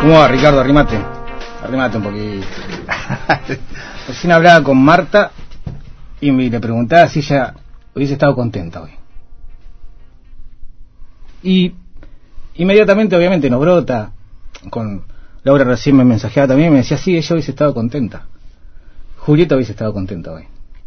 ¿Cómo va, Ricardo? Arrímate un poquito. Recién hablaba con Marta y le preguntaba si ella hubiese estado contenta hoy. Y inmediatamente, obviamente, nos brota. Con Laura recién me mensajeaba también y me decía, sí, ella hubiese estado contenta. Julieta hubiese estado contenta hoy.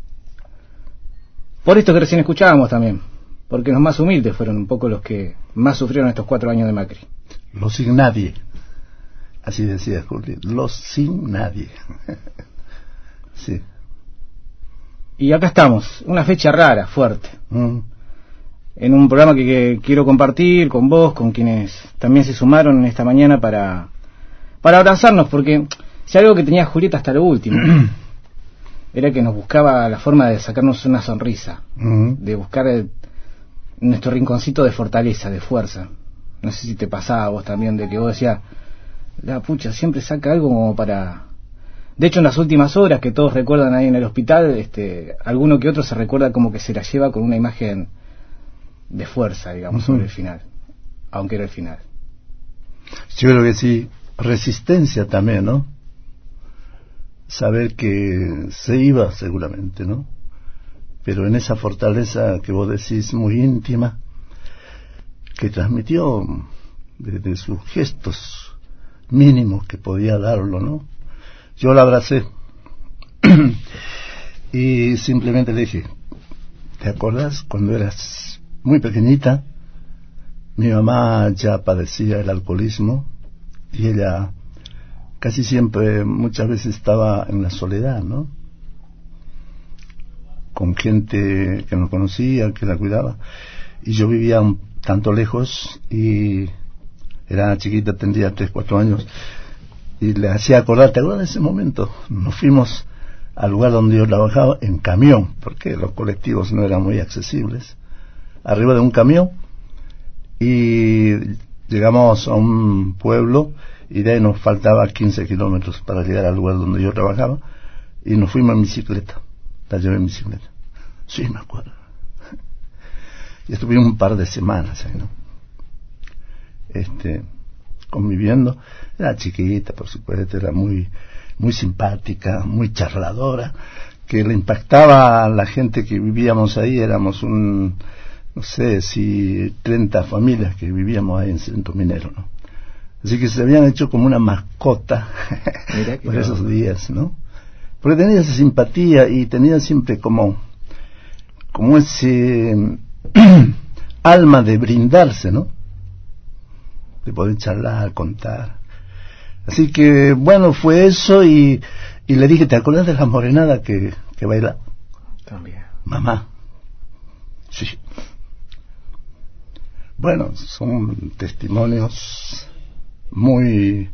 Por esto que recién escuchábamos también. Porque los más humildes fueron un poco los que más sufrieron estos 4 años de Macri. Los sin nadie. Así decía Julio, los sin nadie. Sí. Y acá estamos, una fecha rara, fuerte. En un programa que quiero compartir con vos, con quienes también se sumaron esta mañana para abrazarnos, porque si algo que tenía Julieta hasta lo último era que nos buscaba la forma de sacarnos una sonrisa, de buscar nuestro rinconcito de fortaleza, de fuerza. No sé si te pasaba a vos también, de que vos decías, la pucha, siempre saca algo como para... De hecho, en las últimas horas que todos recuerdan ahí en el hospital, alguno que otro se recuerda como que se la lleva con una imagen de fuerza, digamos, sobre el final, aunque era el final. Yo creo que sí, resistencia también, ¿no? Saber que se iba seguramente, ¿no? Pero en esa fortaleza que vos decís muy íntima, que transmitió de sus gestos mínimos que podía darlo, ¿no? Yo la abracé y simplemente le dije, ¿te acordás cuando eras muy pequeñita? Mi mamá ya padecía el alcoholismo y ella casi siempre, muchas veces estaba en la soledad, ¿no? Con gente que no conocía, que la cuidaba. Y yo vivía un tanto lejos y era chiquita, tendría 3, 4 años. Y le hacía acordar, ¿te acuerdas de ese momento? Nos fuimos al lugar donde yo trabajaba en camión, porque los colectivos no eran muy accesibles. Arriba de un camión y llegamos a un pueblo y de ahí nos faltaba 15 kilómetros para llegar al lugar donde yo trabajaba y nos fuimos en bicicleta. La llevé en bicicleta. Sí, me acuerdo. Y estuvimos un par de semanas ahí, ¿no? Conviviendo. Era chiquita, por supuesto, era muy muy simpática, muy charladora, que le impactaba a la gente que vivíamos ahí. Éramos no sé si 30 familias que vivíamos ahí en Centro Minero, ¿no? Así que se habían hecho como una mascota por esos días, ¿no? Porque tenía esa simpatía y tenía siempre como ese alma de brindarse, ¿no? De poder charlar, contar. Así que, bueno, fue eso y le dije, ¿te acuerdas de la morenada que baila? También. Mamá. Sí. Bueno, son testimonios muy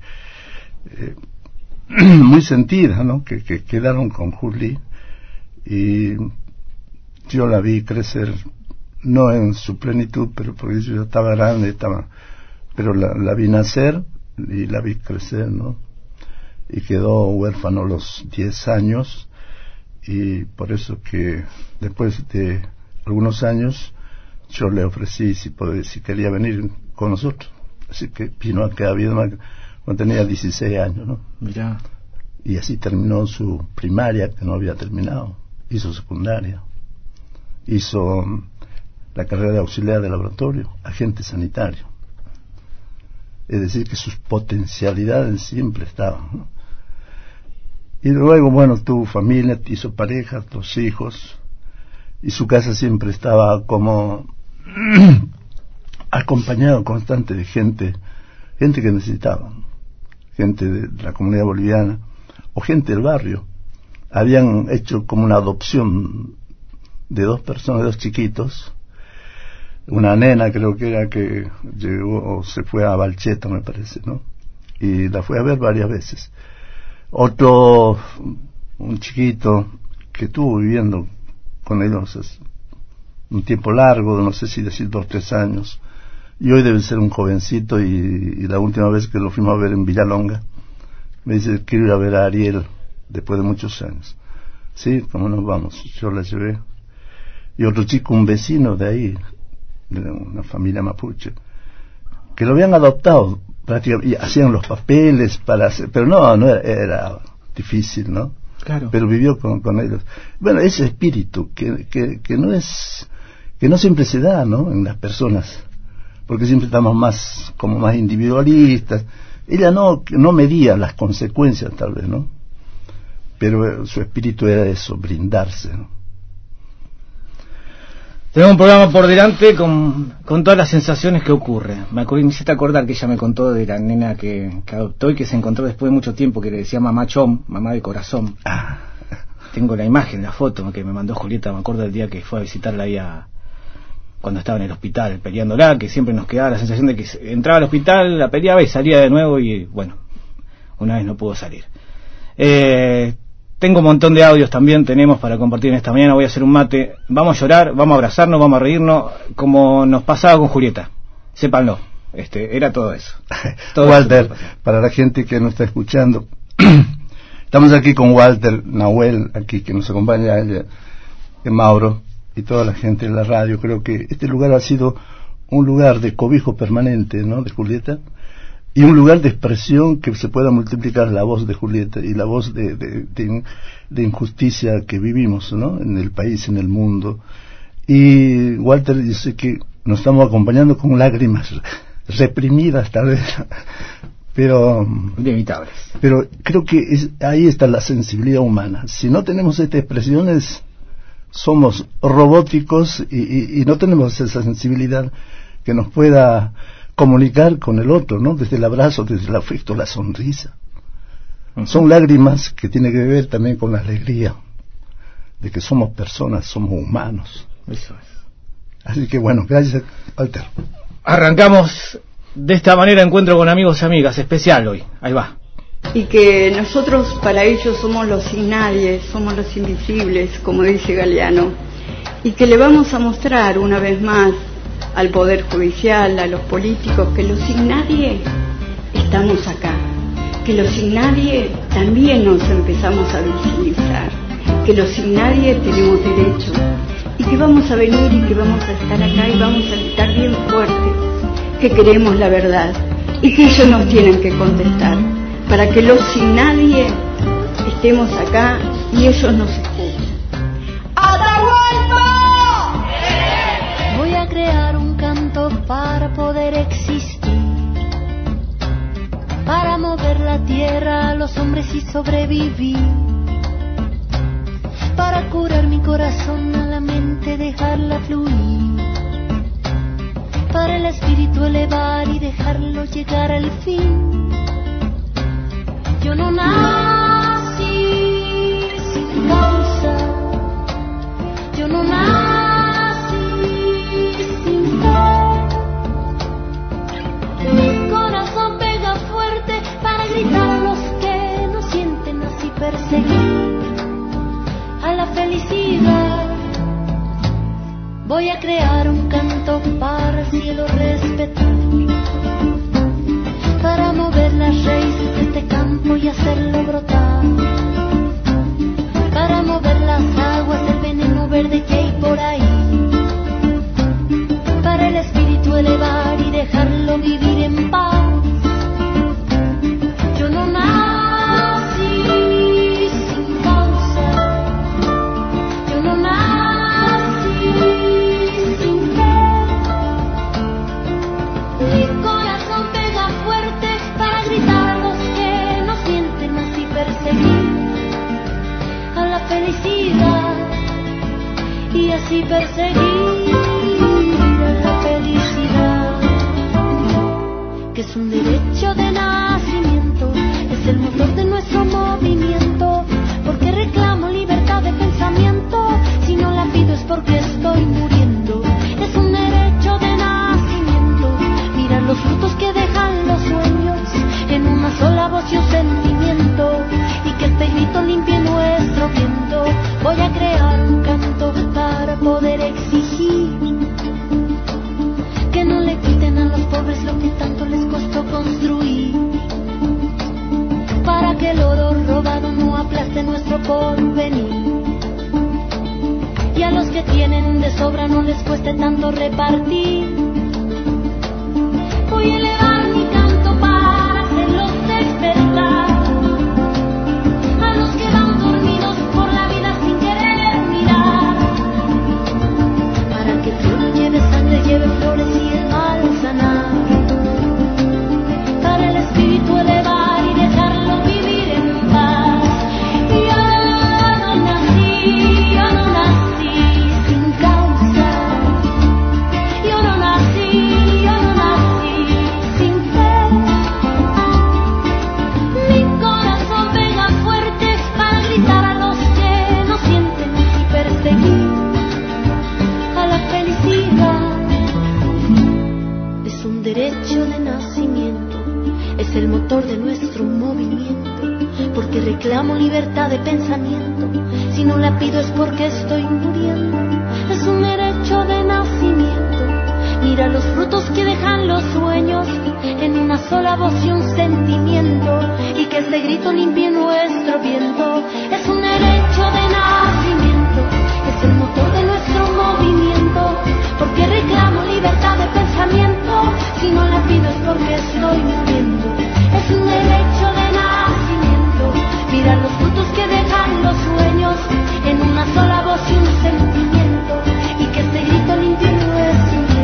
muy sentidas, ¿no? Que quedaron con Juli y yo la vi crecer, no en su plenitud, pero porque yo ya estaba grande, pero la vi nacer y la vi crecer, ¿no? Y quedó huérfano a los 10 años y por eso que después de algunos años yo le ofrecí si quería venir con nosotros. Así que vino acá a Viedma cuando tenía 16 años, ¿no? Mirá. Y así terminó su primaria, que no había terminado. Hizo secundaria. Hizo la carrera de auxiliar de laboratorio, agente sanitario. Es decir, que sus potencialidades siempre estaban, ¿no? Y luego, bueno, tuvo familia, hizo pareja, 2 hijos, y su casa siempre estaba como acompañado constante de gente que necesitaba, gente de la comunidad boliviana o gente del barrio. Habían hecho como una adopción de 2 personas, 2 chiquitos, una nena creo que era que llegó o se fue a Balcheta, me parece, ¿no? Y la fue a ver varias veces. Otro, un chiquito que estuvo viviendo con ellos un tiempo largo, no sé si decir 2, 3 años, y hoy debe ser un jovencito, y la última vez que lo fuimos a ver en Villalonga me dice, quiero ir a ver a Ariel después de muchos años. Sí, ¿cómo nos vamos? Yo la llevé. Y otro chico, un vecino de ahí, de una familia mapuche, que lo habían adoptado prácticamente, y hacían los papeles para hacer, pero no era difícil, ¿no? Claro. Pero vivió con ellos. Bueno, ese espíritu que no siempre se da, ¿no? En las personas, porque siempre estamos más individualistas. Ella no medía las consecuencias, tal vez, ¿no? Pero su espíritu era eso, brindarse, ¿no? Tenemos un programa por delante con todas las sensaciones que ocurre. Me hiciste acordar que ella me contó de la nena que adoptó y que se encontró después de mucho tiempo, que le decía mamá Chom, mamá de corazón. Tengo la imagen, la foto que me mandó Julieta, me acuerdo del día que fue a visitarla ahí cuando estaba en el hospital peleándola, que siempre nos quedaba la sensación de que entraba al hospital, la peleaba y salía de nuevo, y bueno, una vez no pudo salir. Tengo un montón de audios también, tenemos para compartir en esta mañana. Voy a hacer un mate, vamos a llorar, vamos a abrazarnos, vamos a reírnos, como nos pasaba con Julieta, sépanlo, era todo eso. Walter, para la gente que nos está escuchando, estamos aquí con Walter Nahuel, aquí que nos acompaña, Mauro y toda la gente de la radio. Creo que este lugar ha sido un lugar de cobijo permanente, ¿no?, de Julieta, y un lugar de expresión que se pueda multiplicar la voz de Julieta y la voz de injusticia que vivimos, ¿no?, en el país, en el mundo. Y Walter dice que nos estamos acompañando con lágrimas reprimidas, tal vez, pero inevitables. Pero creo que ahí está la sensibilidad humana. Si no tenemos estas expresiones, somos robóticos y no tenemos esa sensibilidad que nos pueda comunicar con el otro, ¿no? Desde el abrazo, desde el afecto, la sonrisa. Son lágrimas que tienen que ver también con la alegría de que somos personas, somos humanos. Eso es. Así que bueno, gracias, Walter. Arrancamos de esta manera Encuentro con Amigos y Amigas, especial hoy. Ahí va. Y que nosotros para ellos somos los sin nadie, somos los invisibles, como dice Galeano, y que le vamos a mostrar una vez más al Poder Judicial, a los políticos, que los sin nadie estamos acá, que los sin nadie también nos empezamos a visibilizar, que los sin nadie tenemos derecho, y que vamos a venir y que vamos a estar acá y vamos a gritar bien fuerte que queremos la verdad y que ellos nos tienen que contestar, para que los sin nadie estemos acá y ellos nos escuchen. ¡Atahualpa! Voy a crear un canto para poder existir, para mover la tierra a los hombres y sobrevivir, para curar mi corazón a la mente, dejarla fluir, para el espíritu elevar y dejarlo llegar al fin. Yo no nací sin causa, yo no nací sin fe. Mi corazón pega fuerte para gritar a los que no sienten, así perseguir a la felicidad. Voy a crear un canto para el cielo respetar, para mover las raíces de este campo y hacerlo brotar, para mover las aguas del veneno verde que hay por ahí, para el espíritu elevar y dejarlo vivir en paz. Yo no nací sin causa, yo no nací sin fe. Mi corazón pega fuerte para gritar a los que no sienten, así perseguir a la felicidad y así perseguir a la felicidad, que es un derecho de nacimiento, es el motor de nuestro movimiento, porque reclamo libertad de pensamiento, si no la pido es porque estoy muriendo. Es un derecho de nacimiento, mirar los frutos que dejan los sueños en una sola voz y un sentimiento, y que este grito limpie nuestro viento. Voy a crear un canto para poder exigir que no le quiten a los pobres lo que tanto les costó construir, para que el oro robado no aplaste nuestro porvenir, y a los que tienen de sobra no les cueste tanto repartir. Voy a elevar mi canto para motor de nuestro movimiento, porque reclamo libertad de pensamiento. Si no la pido es porque estoy muriendo. Es un derecho de nacimiento. Mira los frutos que dejan los sueños, en una sola voz y un sentimiento, y que este grito limpie nuestro viento. Es un derecho de nacimiento, es el motor de nuestro movimiento, porque reclamo libertad de pensamiento. Si no la pido es porque estoy muriendo. Es un derecho de nacimiento. Mira los frutos que dejan los sueños, en una sola voz y un sentimiento, y que este grito limpie nuestro viento.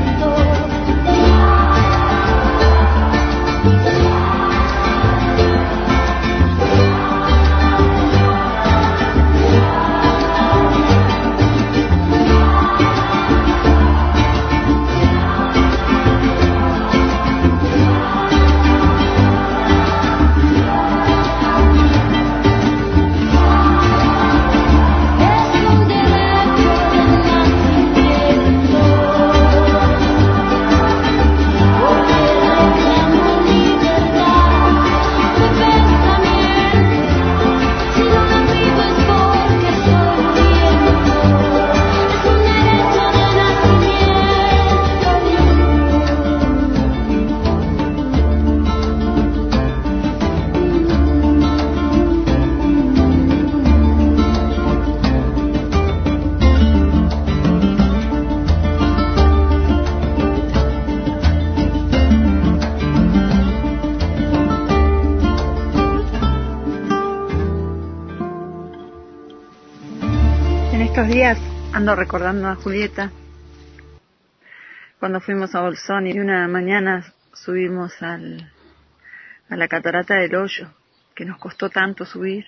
Estos días ando recordando a Julieta, cuando fuimos a Bolsón y una mañana subimos a la catarata del Hoyo, que nos costó tanto subir,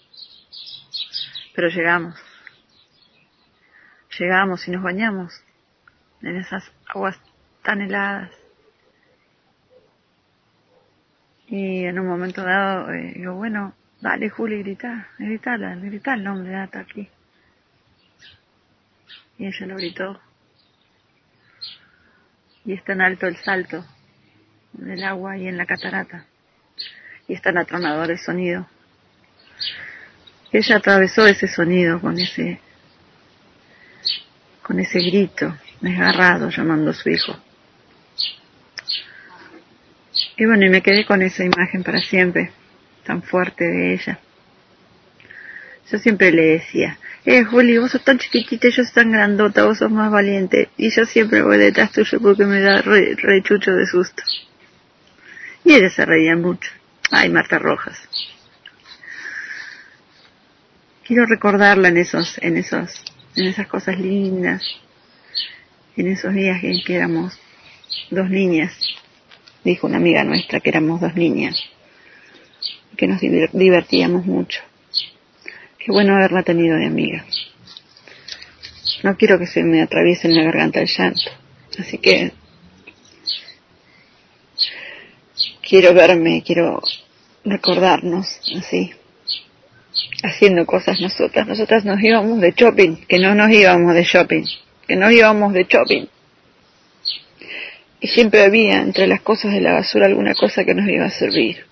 pero llegamos y nos bañamos en esas aguas tan heladas. Y en un momento dado digo, bueno, dale Juli, grita el nombre de Ata aquí. Y ella lo gritó. Y es tan alto el salto del agua y en la catarata. Y es tan atronador el sonido. Ella atravesó ese sonido con ese grito desgarrado llamando a su hijo. Y bueno, y me quedé con esa imagen para siempre, tan fuerte de ella. Yo siempre le decía, Juli, vos sos tan chiquitita y yo soy tan grandota, vos sos más valiente. Y yo siempre voy detrás tuyo porque me da re chucho de susto. Y ella se reía mucho. Ay, Marta Rojas. Quiero recordarla en esas cosas lindas, en esos días en que éramos dos niñas. Dijo una amiga nuestra que éramos dos niñas, que nos divertíamos mucho. Qué bueno haberla tenido de amiga. No quiero que se me atraviese en la garganta el llanto, así que quiero recordarnos así, haciendo cosas nosotras. Nosotras nos íbamos de shopping, que no nos íbamos de shopping, que nos íbamos de shopping. Y siempre había entre las cosas de la basura alguna cosa que nos iba a servir.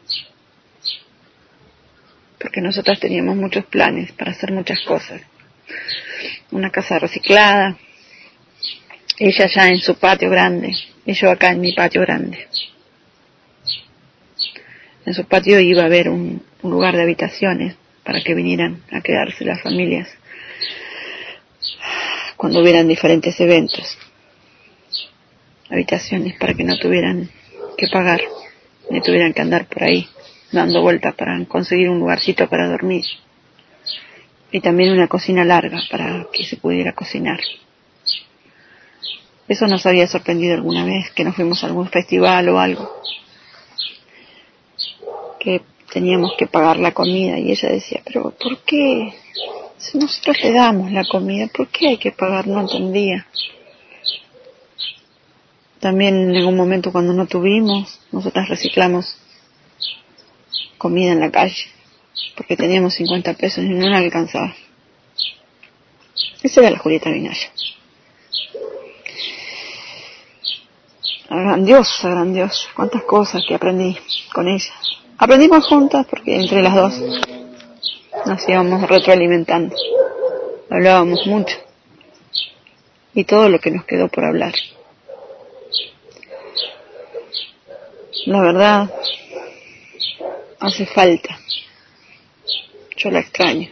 Porque nosotras teníamos muchos planes para hacer muchas cosas. Una casa reciclada, ella ya en su patio grande, y yo acá en mi patio grande. En su patio iba a haber un lugar de habitaciones para que vinieran a quedarse las familias cuando hubieran diferentes eventos. Habitaciones para que no tuvieran que pagar, ni tuvieran que andar por ahí dando vueltas para conseguir un lugarcito para dormir. Y también una cocina larga para que se pudiera cocinar. Eso nos había sorprendido alguna vez, que nos fuimos a algún festival o algo, que teníamos que pagar la comida, y ella decía, pero ¿por qué? Si nosotros le damos la comida, ¿por qué hay que pagar? No entendía. También en algún momento cuando no tuvimos, nosotras reciclamos comida en la calle, porque teníamos 50 pesos y no nos alcanzaba. Esa era la Julieta Vinaya. grandiosa, grandiosa. Cuántas cosas que aprendí con ella. Aprendimos juntas porque entre las dos nos íbamos retroalimentando. Hablábamos mucho. Y todo lo que nos quedó por hablar. La verdad, hace falta. Yo la extraño.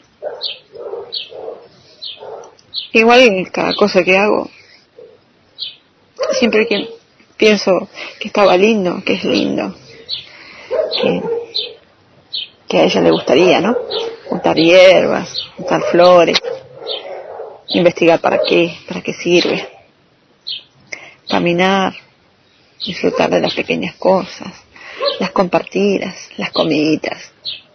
Igual cada cosa que hago, siempre que pienso que estaba lindo, que es lindo, que a ella le gustaría, ¿no? Juntar hierbas, juntar flores, investigar para qué sirve, caminar, disfrutar de las pequeñas cosas, las compartidas, las comiditas.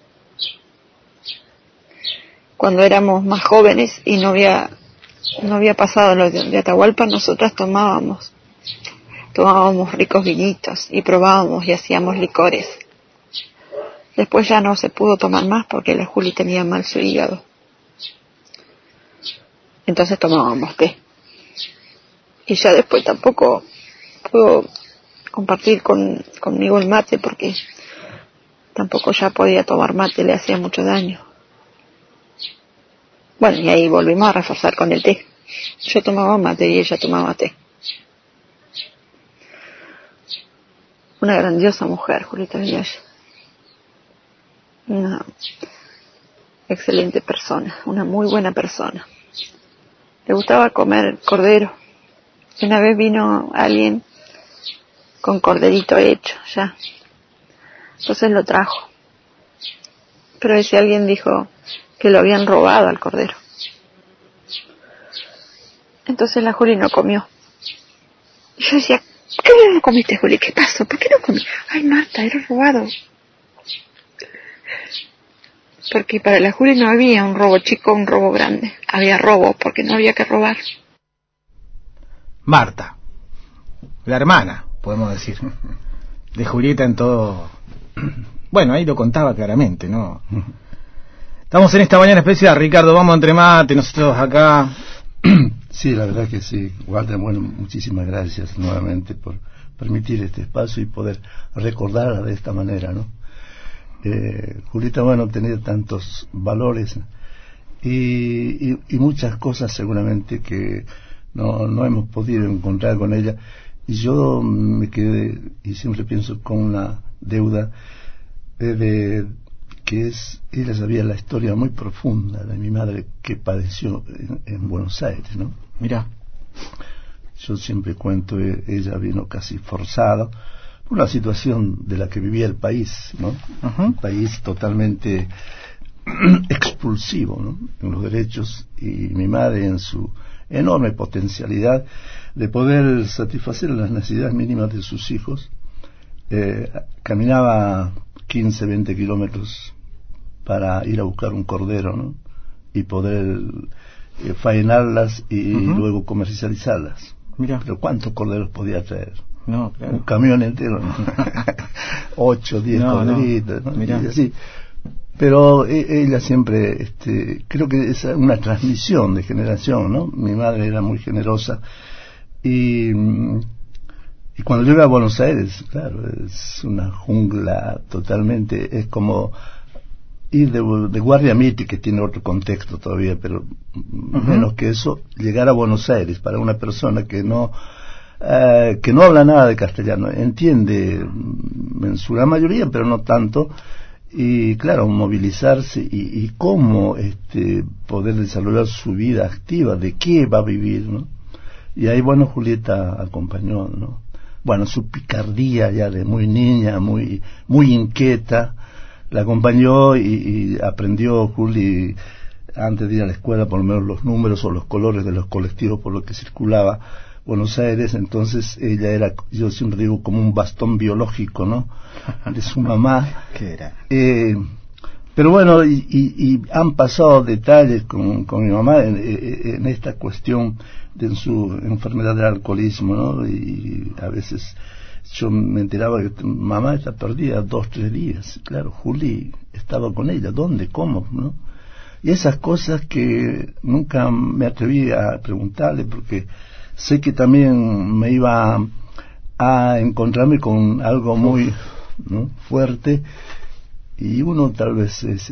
Cuando éramos más jóvenes y no había pasado lo de Atahualpa, nosotras tomábamos ricos vinitos y probábamos y hacíamos licores. Después ya no se pudo tomar más porque la Juli tenía mal su hígado. Entonces tomábamos té. Y ya después tampoco pudo compartir conmigo el mate porque tampoco ya podía tomar mate, le hacía mucho daño. Bueno, y ahí volvimos a reforzar con el té. Yo tomaba mate y ella tomaba té. Una grandiosa mujer, Julieta Villaya. Una excelente persona, una muy buena persona. Le gustaba comer cordero. Una vez vino alguien con corderito hecho, ya. Entonces lo trajo. Pero ese alguien dijo que lo habían robado al cordero. Entonces la Juli no comió. Y yo decía, ¿por qué no comiste, Juli? ¿Qué pasó? ¿Por qué no comí? Ay, Marta, era robado. Porque para la Juli no había un robo chico o un robo grande. Había robo porque no había que robar. Marta, la hermana, podemos decir, de Julieta en todo. Bueno, ahí lo contaba claramente, ¿no? Estamos en esta mañana especial, Ricardo, vamos entre mate, nosotros acá. Sí, la verdad que sí. Walter, bueno, muchísimas gracias nuevamente por permitir este espacio y poder recordarla de esta manera, ¿no? Julieta, bueno, tenía tantos valores y muchas cosas seguramente que no hemos podido encontrar con ella. Y yo me quedé, y siempre pienso, con una deuda que es, ella sabía la historia muy profunda de mi madre que padeció en Buenos Aires, ¿no? Mira, yo siempre cuento, ella vino casi forzada por una situación de la que vivía el país, ¿no? Uh-huh. Un país totalmente expulsivo, ¿no? En los derechos, y mi madre en su enorme potencialidad de poder satisfacer las necesidades mínimas de sus hijos, caminaba 15, 20 kilómetros para ir a buscar un cordero, ¿no? Y poder faenarlas y uh-huh. luego comercializarlas. Mira. Pero ¿cuántos corderos podía traer? No, claro. Un camión entero, ¿no? 8, 10 corderitos, ¿no? Y así. Pero ella siempre, creo que es una transmisión de generación, ¿no? Mi madre era muy generosa y cuando llega a Buenos Aires, claro, es una jungla totalmente, es como ir de Guardia Miti, que tiene otro contexto todavía, pero uh-huh. menos que eso, llegar a Buenos Aires para una persona que no habla nada de castellano, entiende en su gran mayoría, pero no tanto, y claro, movilizarse y cómo poder desarrollar su vida activa, de qué va a vivir, ¿no? Y ahí, bueno, Julieta acompañó, ¿no? Bueno, su picardía ya de muy niña, muy inquieta, la acompañó y aprendió Juli, antes de ir a la escuela, por lo menos los números o los colores de los colectivos por los que circulaba Buenos Aires. Entonces ella era, yo siempre digo, como un bastón biológico, ¿no? De su mamá. ¿Qué era? Pero bueno, y han pasado detalles con mi mamá en esta cuestión de su enfermedad del alcoholismo, ¿no? Y a veces yo me enteraba que mamá está perdida 2, 3 días. Claro, Juli estaba con ella. ¿Dónde? ¿Cómo? ¿No? Y esas cosas que nunca me atreví a preguntarle, porque sé que también me iba a encontrarme con algo muy, ¿no?, fuerte, y uno tal vez es,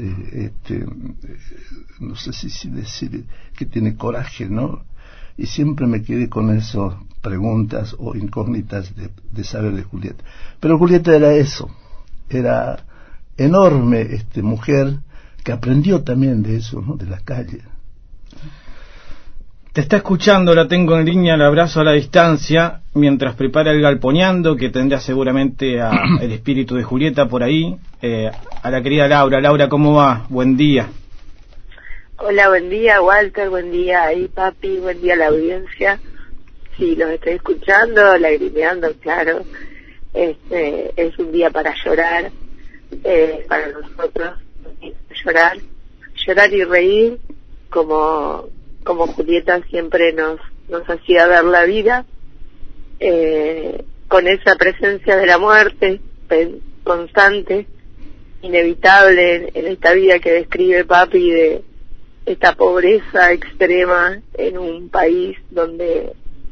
no sé si decir que tiene coraje, ¿no? Y siempre me quedé con esas preguntas o incógnitas de saber de Julieta. Pero Julieta era eso, era enorme mujer que aprendió también de eso, ¿no?, de la calle. Te está escuchando, la tengo en línea, la abrazo a la distancia, mientras prepara el galponeando, que tendrá seguramente el espíritu de Julieta por ahí, a la querida Laura. Laura, ¿cómo va? Buen día. Hola, buen día, Walter, buen día ahí, papi, buen día a la audiencia. Sí, los estoy escuchando, lagrimeando, claro. Es un día para llorar, para nosotros, llorar y reír, como Julieta siempre nos hacía ver la vida, con esa presencia de la muerte constante, inevitable en esta vida que describe papi, de esta pobreza extrema en un país donde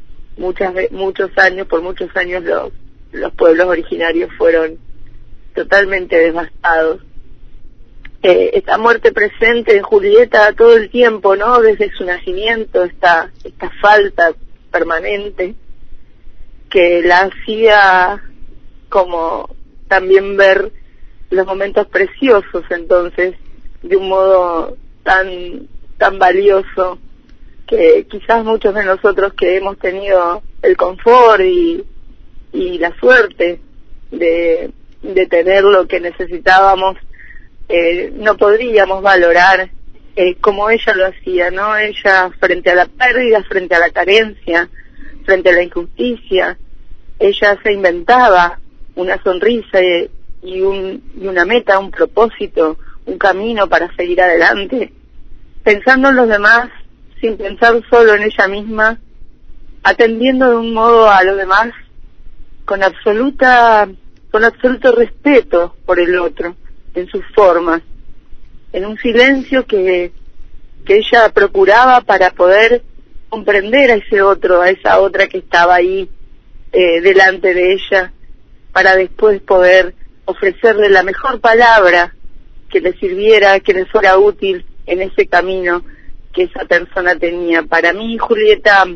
por muchos años los pueblos originarios fueron totalmente devastados. Esta muerte presente en Julieta todo el tiempo, ¿no? Desde su nacimiento, esta falta permanente que la hacía como también ver los momentos preciosos, entonces, de un modo tan valioso, que quizás muchos de nosotros que hemos tenido el confort y la suerte de tener lo que necesitábamos, no podríamos valorar como ella lo hacía, ¿no? Ella, frente a la pérdida, frente a la carencia, frente a la injusticia, ella se inventaba una sonrisa y una meta, un propósito, un camino para seguir adelante, pensando en los demás sin pensar solo en ella misma, atendiendo de un modo a los demás con absoluto respeto por el otro, en sus formas, en un silencio que ella procuraba para poder comprender a ese otro, a esa otra que estaba ahí delante de ella, para después poder ofrecerle la mejor palabra que le sirviera, que le fuera útil en ese camino que esa persona tenía. Para mí, Julieta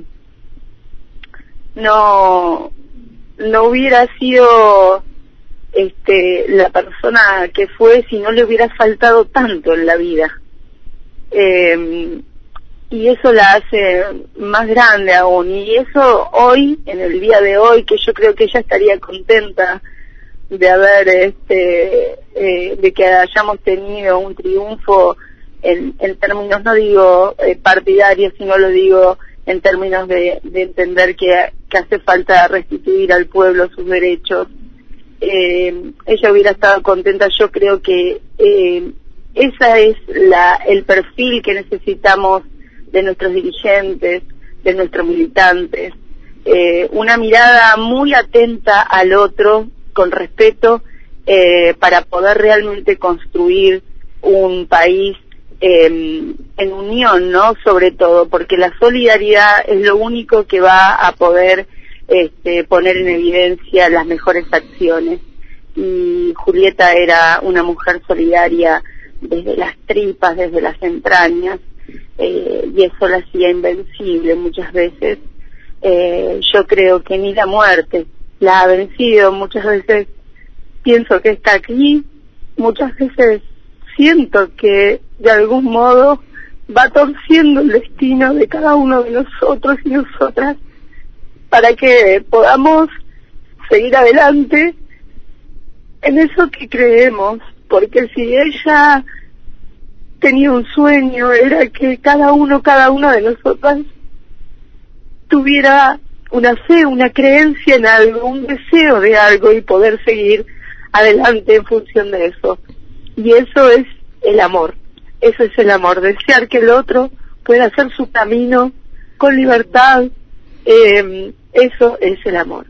no hubiera sido la persona que fue si no le hubiera faltado tanto en la vida, y eso la hace más grande aún, y eso hoy, en el día de hoy, que yo creo que ella estaría contenta de haber de que hayamos tenido un triunfo en términos, no digo partidarios, sino lo digo en términos de entender que hace falta restituir al pueblo sus derechos. Ella hubiera estado contenta. Yo creo que esa es el perfil que necesitamos de nuestros dirigentes, de nuestros militantes, una mirada muy atenta al otro, con respeto, para poder realmente construir un país en unión, ¿no? Sobre todo, porque la solidaridad es lo único que va a poder poner en evidencia las mejores acciones. Y Julieta era una mujer solidaria desde las tripas, desde las entrañas, y eso la hacía invencible muchas veces. Yo creo que ni la muerte la ha vencido. Muchas veces pienso que está aquí, muchas veces siento que de algún modo va torciendo el destino de cada uno de nosotros y nosotras para que podamos seguir adelante en eso que creemos, porque si ella tenía un sueño, era que cada una de nosotras tuviera una fe, una creencia en algo, un deseo de algo, y poder seguir adelante en función de eso. Y eso es el amor, desear que el otro pueda hacer su camino con libertad, eso es el amor.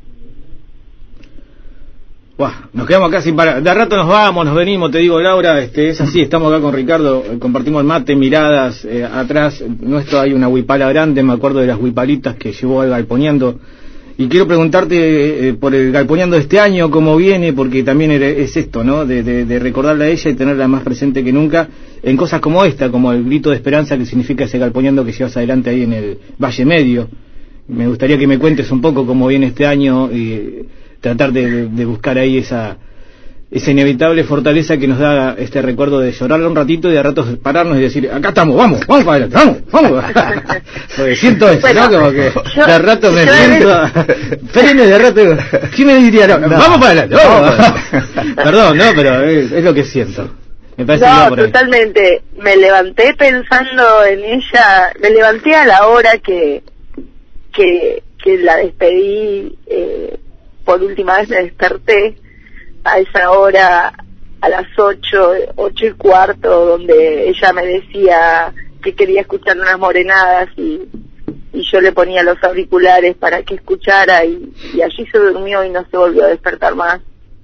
Nos quedamos acá sin parar. De rato nos vamos, nos venimos, te digo, Laura, es así, estamos acá con Ricardo, compartimos el mate, miradas, atrás nuestro hay una huipala grande, me acuerdo de las huipalitas que llevó al galponeando, Y quiero preguntarte por el Galponeando de este año, cómo viene, porque también es esto, ¿no? De recordarla a ella y tenerla más presente que nunca en cosas como esta, como el grito de esperanza que significa ese Galponeando que llevas adelante ahí en el Valle Medio. Me gustaría que me cuentes un poco cómo viene este año y tratar de buscar ahí esa inevitable fortaleza que nos da este recuerdo de llorarla un ratito y de ratos pararnos y decir, acá estamos, vamos para adelante, vamos. Porque siento eso, bueno, ¿no? Como que de rato me siento, frenes de rato, ¿quién me diría? No, vamos para adelante, vamos. Perdón, no, pero es lo que siento. Me parece no, totalmente. Me levanté pensando en ella, me levanté a la hora que la despedí, por última vez me desperté a esa hora, a las 8:15, donde ella me decía que quería escuchar unas morenadas y yo le ponía los auriculares para que escuchara y allí se durmió y no se volvió a despertar más.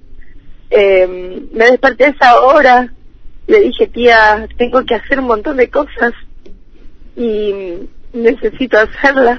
Me desperté a esa hora, le dije, tía, tengo que hacer un montón de cosas y necesito hacerlas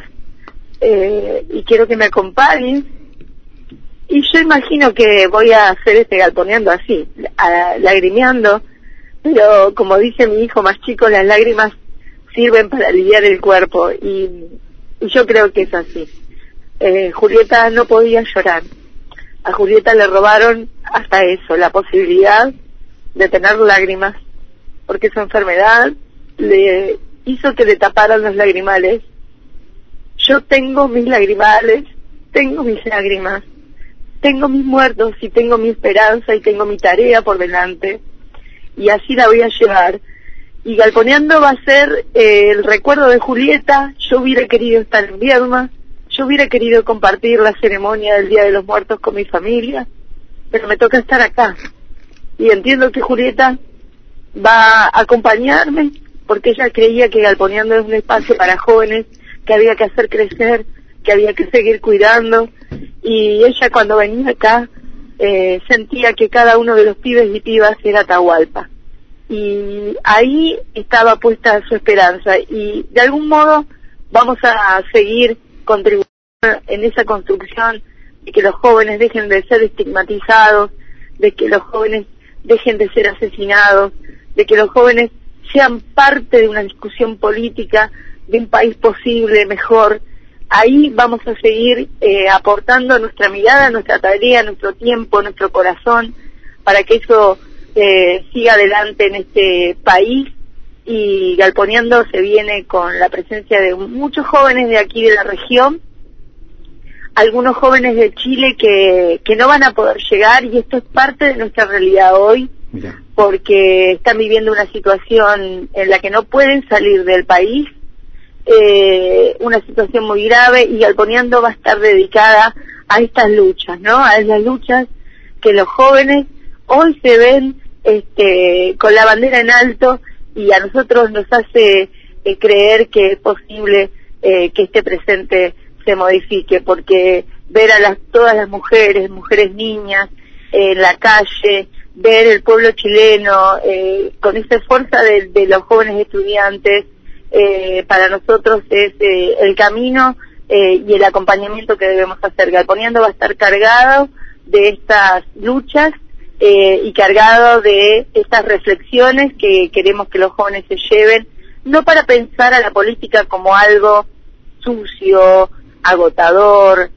y quiero que me acompañen. Y yo imagino que voy a hacer este Galponeando así, lagrimeando, pero como dice mi hijo más chico, las lágrimas sirven para aliviar el cuerpo, y yo creo que es así. Julieta no podía llorar. A Julieta le robaron hasta eso, la posibilidad de tener lágrimas, porque su enfermedad le hizo que le taparan los lagrimales. Yo tengo mis lagrimales, tengo mis lágrimas, tengo mis muertos y tengo mi esperanza y tengo mi tarea por delante, y así la voy a llevar. Y Galponeando va a ser el recuerdo de Julieta. Yo hubiera querido estar en Viedma, yo hubiera querido compartir la ceremonia del Día de los Muertos con mi familia, pero me toca estar acá. Y entiendo que Julieta va a acompañarme, porque ella creía que Galponeando es un espacio para jóvenes que había que hacer crecer, que había que seguir cuidando, y ella cuando venía acá sentía que cada uno de los pibes y pibas era Atahualpa, y ahí estaba puesta su esperanza, y de algún modo vamos a seguir contribuyendo en esa construcción de que los jóvenes dejen de ser estigmatizados, de que los jóvenes dejen de ser asesinados, de que los jóvenes sean parte de una discusión política de un país posible, mejor. Ahí vamos a seguir aportando nuestra mirada, nuestra tarea, nuestro tiempo, nuestro corazón, para que eso siga adelante en este país. Y Galponeando se viene con la presencia de muchos jóvenes de aquí de la región, algunos jóvenes de Chile que no van a poder llegar, y esto es parte de nuestra realidad hoy, porque están viviendo una situación en la que no pueden salir del país, una situación muy grave, y Galponeando va a estar dedicada a estas luchas, ¿no? A esas luchas que los jóvenes hoy se ven con la bandera en alto, y a nosotros nos hace creer que es posible que este presente se modifique, porque ver a todas las mujeres niñas en la calle, ver el pueblo chileno con esa fuerza de los jóvenes estudiantes, para nosotros es el camino y el acompañamiento que debemos hacer. Galponeando va a estar cargado de estas luchas y cargado de estas reflexiones que queremos que los jóvenes se lleven, no para pensar a la política como algo sucio, agotador,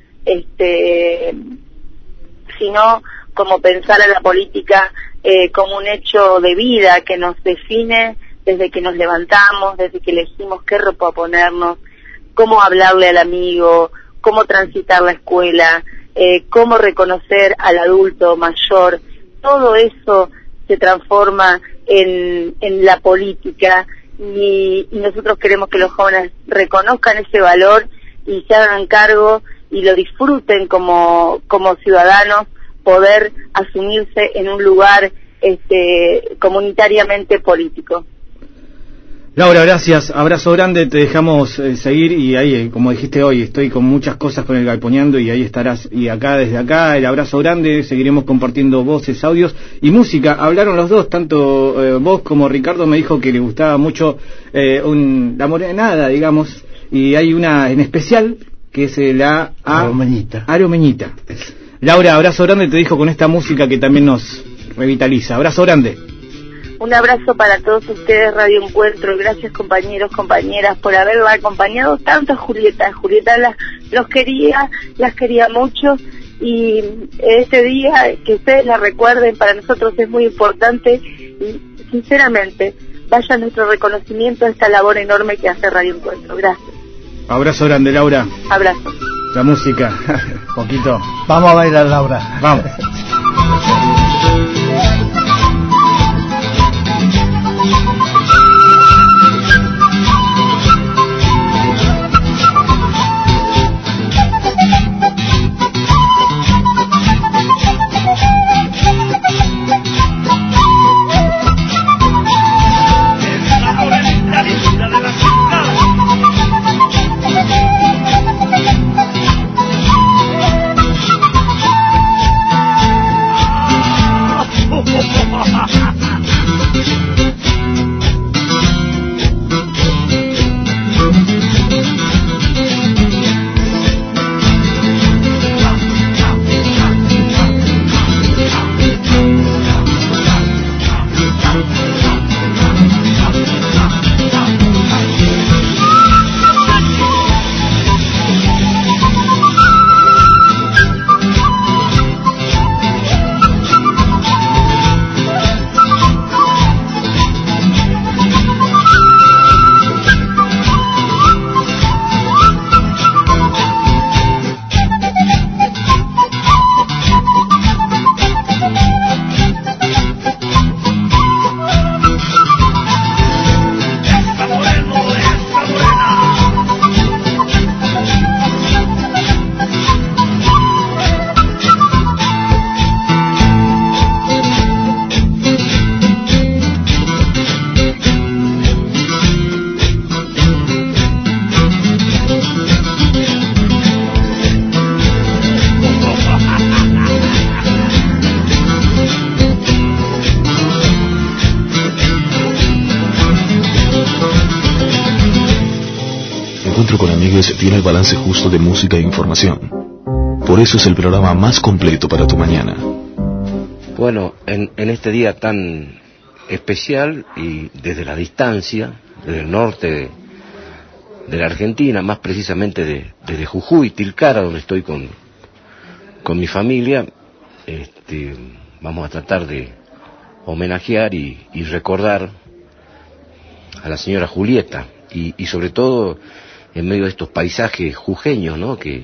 sino como pensar a la política como un hecho de vida que nos define desde que nos levantamos, desde que elegimos qué ropa ponernos, cómo hablarle al amigo, cómo transitar la escuela, cómo reconocer al adulto mayor. Todo eso se transforma en la política, y nosotros queremos que los jóvenes reconozcan ese valor y se hagan cargo y lo disfruten como ciudadanos, poder asumirse en un lugar comunitariamente político. Laura, gracias, abrazo grande, te dejamos seguir, y ahí, como dijiste hoy, estoy con muchas cosas con el Galponeando, y ahí estarás, y acá, desde acá, el abrazo grande, seguiremos compartiendo voces, audios y música. Hablaron los dos, tanto vos como Ricardo me dijo que le gustaba mucho la morenada, digamos, y hay una en especial que es la Aromeñita. Aromeñita. Laura, abrazo grande, te dejo con esta música que también nos revitaliza. Abrazo grande. Un abrazo para todos ustedes, Radio Encuentro. Gracias, compañeros, compañeras, por haberla acompañado tanto a Julieta. Julieta las quería mucho, y este día que ustedes la recuerden para nosotros es muy importante, y sinceramente vaya nuestro reconocimiento a esta labor enorme que hace Radio Encuentro. Gracias. Abrazo grande, Laura. Abrazo. La música, poquito. Vamos a bailar, Laura. Vamos. Con Amigues tiene el balance justo de música e información. Por eso es el programa más completo para tu mañana. Bueno, en este día tan especial y desde la distancia, desde el norte de la Argentina, más precisamente desde Jujuy, Tilcara, donde estoy con mi familia, vamos a tratar de homenajear y recordar a la señora Julieta y sobre todo en medio de estos paisajes jujeños, ¿no?, que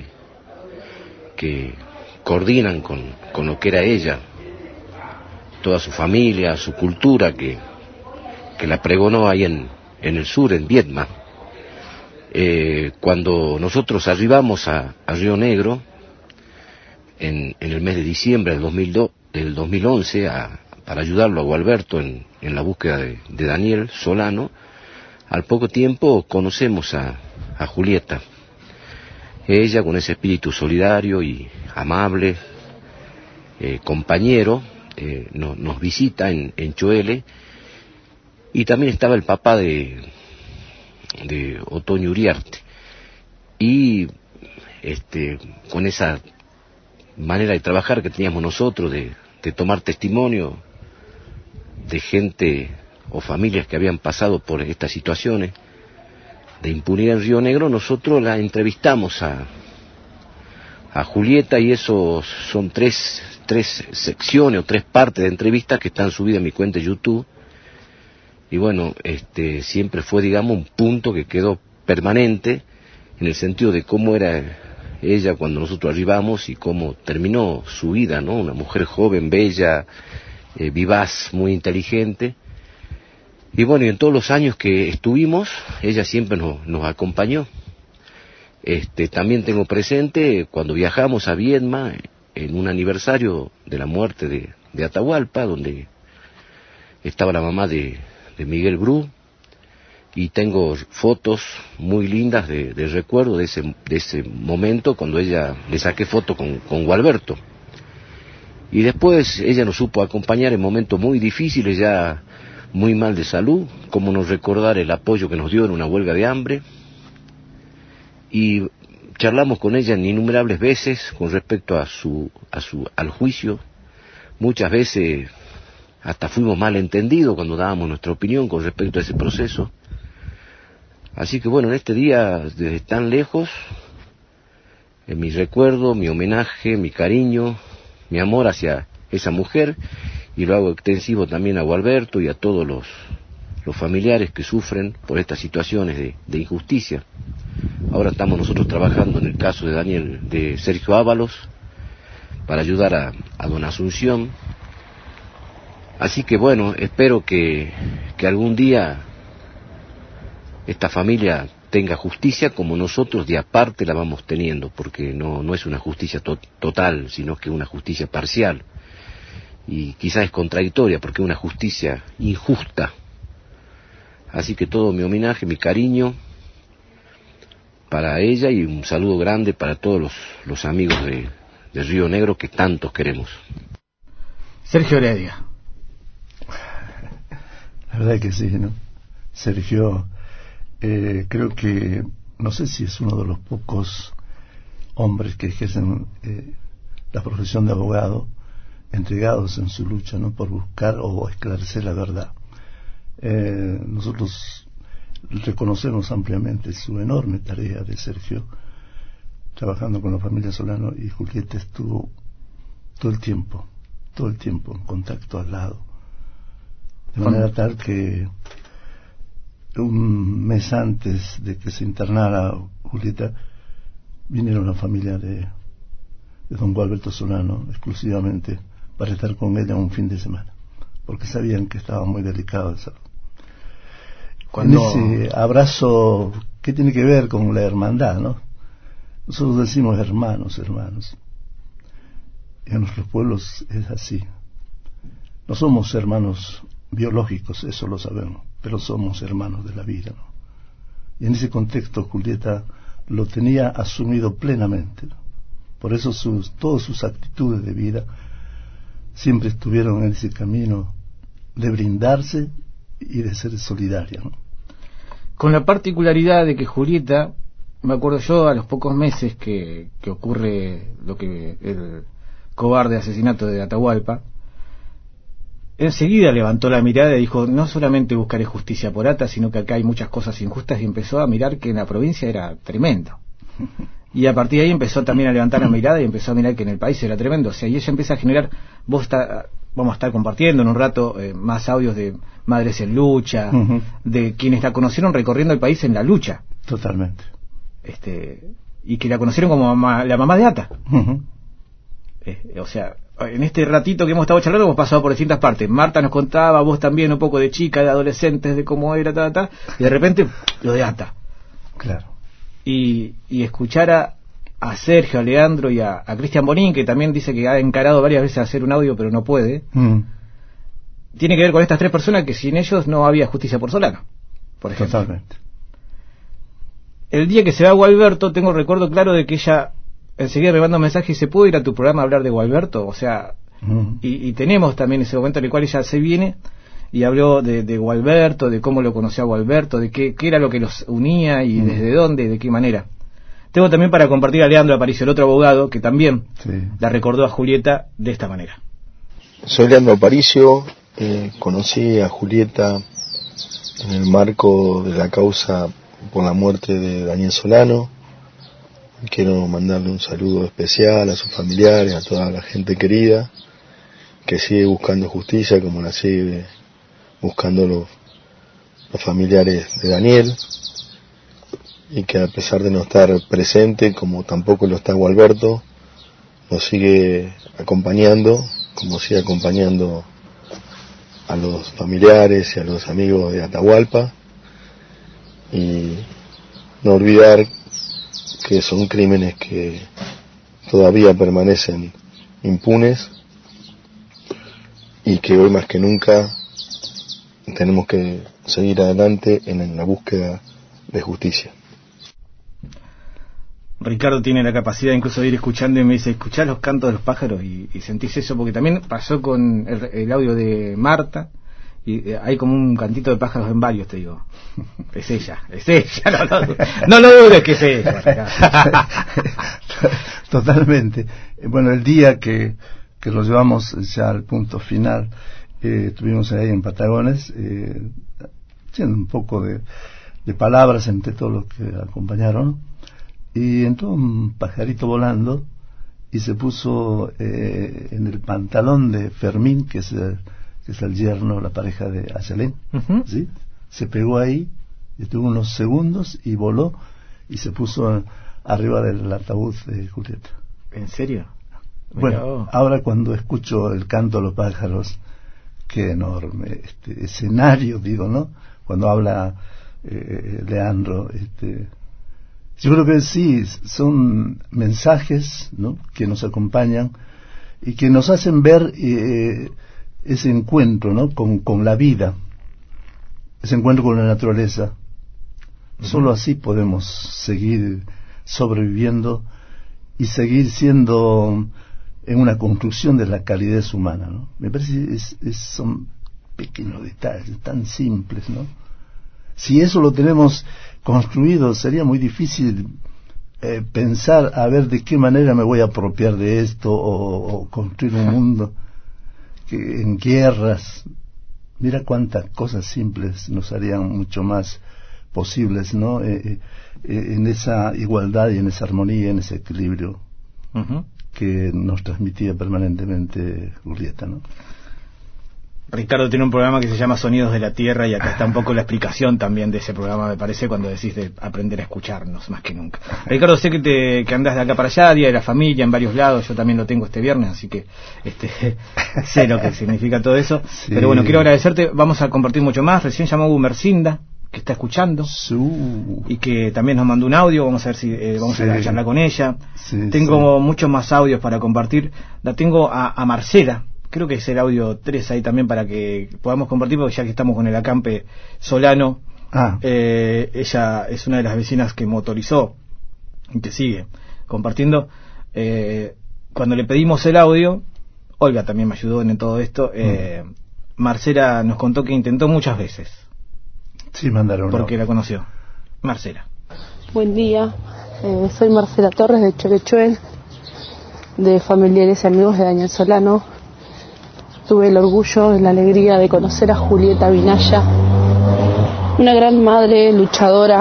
coordinan con lo que era ella, toda su familia, su cultura que la pregonó ahí en el sur, en Viedma. Cuando nosotros arribamos a Río Negro en el mes de diciembre del 2011 para ayudarlo a Gualberto en la búsqueda de Daniel Solano, al poco tiempo conocemos a Julieta. Ella, con ese espíritu solidario y amable, compañero, nos visita en Choele, y también estaba el papá de Otoño Uriarte, y con esa manera de trabajar que teníamos nosotros, de tomar testimonio de gente o familias que habían pasado por estas situaciones de impunidad en Río Negro, nosotros la entrevistamos a Julieta, y eso son tres secciones o tres partes de entrevistas que están subidas en mi cuenta de YouTube. Y bueno, siempre fue, digamos, un punto que quedó permanente en el sentido de cómo era ella cuando nosotros arribamos y cómo terminó su vida, ¿no? Una mujer joven, bella, vivaz, muy inteligente. Y bueno, y en todos los años que estuvimos, ella siempre nos acompañó. También tengo presente cuando viajamos a Viedma en un aniversario de la muerte de Atahualpa, donde estaba la mamá de Miguel Bru, y tengo fotos muy lindas de recuerdo de ese momento, cuando ella le saqué foto con Gualberto. Y después ella nos supo acompañar en momentos muy difíciles, ya muy mal de salud, como no recordar el apoyo que nos dio en una huelga de hambre. Y charlamos con ella innumerables veces con respecto al juicio. Muchas veces hasta fuimos mal entendidos cuando dábamos nuestra opinión con respecto a ese proceso. Así que bueno, en este día, desde tan lejos, en mi recuerdo, mi homenaje, mi cariño, mi amor hacia esa mujer, y lo hago extensivo también a Gualberto y a todos los familiares que sufren por estas situaciones de injusticia. Ahora estamos nosotros trabajando en el caso de Sergio Ábalos para ayudar a don Asunción. Así que bueno, espero que algún día esta familia tenga justicia como nosotros de aparte la vamos teniendo, porque no es una justicia total, sino que una justicia parcial. Y quizás es contradictoria, porque es una justicia injusta. Así que todo mi homenaje, mi cariño para ella y un saludo grande para todos los amigos de Río Negro que tantos queremos. Sergio Heredia. La verdad que sí, ¿no? Sergio, creo que, no sé si es uno de los pocos hombres que ejercen la profesión de abogado, entregados en su lucha, ¿no?, por buscar o esclarecer la verdad. Nosotros reconocemos ampliamente su enorme tarea de Sergio, trabajando con la familia Solano, y Julieta estuvo todo el tiempo en contacto al lado, de manera tal que un mes antes de que se internara Julieta, vinieron la familia de don Gualberto Solano exclusivamente para estar con ella un fin de semana, porque sabían que estaba muy delicado de salud. En ese abrazo que tiene que ver con la hermandad, ¿no? Nosotros decimos hermanos. En nuestros pueblos es así. No somos hermanos biológicos, eso lo sabemos, pero somos hermanos de la vida, ¿no? Y en ese contexto Julieta lo tenía asumido plenamente, ¿no? Por eso todas sus actitudes de vida siempre estuvieron en ese camino de brindarse y de ser solidaria, ¿no? Con la particularidad de que Julieta, me acuerdo yo, a los pocos meses que ocurre el cobarde asesinato de Atahualpa, enseguida levantó la mirada y dijo: no solamente buscaré justicia por Ata, sino que acá hay muchas cosas injustas, y empezó a mirar que en la provincia era tremendo. Y a partir de ahí empezó también a levantar la mirada y empezó a mirar que en el país era tremendo. O sea, y ella empieza a generar, vamos a estar compartiendo en un rato más audios de Madres en Lucha, de quienes la conocieron recorriendo el país en la lucha. Totalmente. Y que la conocieron como la mamá de Ata. O sea, en este ratito que hemos estado charlando hemos pasado por distintas partes. Marta nos contaba, vos también, un poco de chica, de adolescentes, de cómo era, y de repente lo de Ata. Claro. Y escuchar a Sergio, a Leandro y a Cristian Bonín, que también dice que ha encarado varias veces hacer un audio pero no puede, tiene que ver con estas tres personas que sin ellos no había justicia por Solano, por ejemplo. Totalmente. El día que se va Gualberto, tengo recuerdo claro de que ella enseguida me manda un mensaje y dice: ¿puedo ir a tu programa a hablar de Gualberto? O sea, y tenemos también ese momento en el cual ella se viene y habló de Gualberto, de cómo lo conoció a Gualberto, de qué era lo que los unía y desde dónde, de qué manera. Tengo también para compartir a Leandro Aparicio, el otro abogado, que también la recordó a Julieta de esta manera. Soy Leandro Aparicio, conocí a Julieta en el marco de la causa por la muerte de Daniel Solano. Quiero mandarle un saludo especial a sus familiares, a toda la gente querida que sigue buscando justicia como la sigue buscando los familiares de Daniel, y que a pesar de no estar presente, como tampoco lo está Gualberto, nos sigue acompañando, como sigue acompañando a los familiares y a los amigos de Atahualpa, y no olvidar que son crímenes que todavía permanecen impunes y que hoy más que nunca tenemos que seguir adelante en la búsqueda de justicia. Ricardo tiene la capacidad incluso de ir escuchando y me dice: escuchá los cantos de los pájaros y sentís eso, porque también pasó con el audio de Marta Y hay como un cantito de pájaros en varios, te digo. Es ella, no lo dudes que es ella. Totalmente. Bueno, el día que lo llevamos ya al punto final, estuvimos ahí en Patagones, haciendo un poco de palabras entre todos los que acompañaron, y entró un pajarito volando y se puso en el pantalón de Fermín, que es el yerno, la pareja de Ayalén, ¿sí? Se pegó ahí, estuvo unos segundos y voló y se puso arriba del ataúd de Julieta. ¿En serio? Bueno, ahora cuando escucho el canto de los pájaros, qué enorme escenario, digo, ¿no? Cuando habla Leandro, yo creo que sí, son mensajes, ¿no?, que nos acompañan y que nos hacen ver ese encuentro, ¿no?, con la vida, ese encuentro con la naturaleza. Solo así podemos seguir sobreviviendo y seguir siendo en una construcción de la calidez humana, ¿no? Me parece que son pequeños detalles tan simples, ¿no? Si eso lo tenemos construido, sería muy difícil pensar a ver de qué manera me voy a apropiar de esto o construir un mundo que en guerras. Mira cuántas cosas simples nos harían mucho más posibles, ¿no? En esa igualdad y en esa armonía, en ese equilibrio que nos transmitía permanentemente Julieta, ¿no? Ricardo tiene un programa que se llama Sonidos de la Tierra, y acá está un poco la explicación también de ese programa, me parece, cuando decís de aprender a escucharnos más que nunca. Ricardo, sé que andás de acá para allá, Día de la Familia, en varios lados. Yo también lo tengo este viernes, así que sé lo que significa todo eso. Sí. Pero bueno, quiero agradecerte. Vamos a compartir mucho más. Recién llamó Gumercinda, que está escuchando y que también nos mandó un audio. Vamos a ver si vamos a charlar con ella. Tengo muchos más audios para compartir. La tengo a Marcela. Creo que es el audio 3 ahí también para que podamos compartir, porque ya que estamos con el acampe Solano, ella es una de las vecinas que motorizó y que sigue compartiendo. Cuando le pedimos el audio, Olga también me ayudó en todo esto. Marcela nos contó que intentó muchas veces. Sí, mandaron. Porque la conoció. Marcela. Buen día, soy Marcela Torres de Choquechuel, de familiares y amigos de Daniel Solano. Tuve el orgullo y la alegría de conocer a Julieta Vinaya, una gran madre luchadora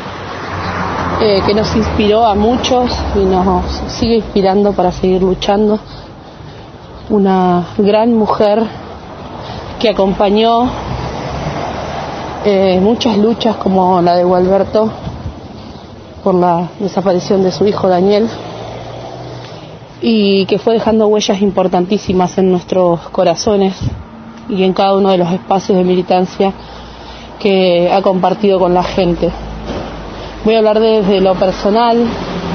que nos inspiró a muchos y nos sigue inspirando para seguir luchando. Una gran mujer que acompañó muchas luchas como la de Gualberto por la desaparición de su hijo Daniel, y que fue dejando huellas importantísimas en nuestros corazones y en cada uno de los espacios de militancia que ha compartido con la gente. Voy a hablar desde lo personal,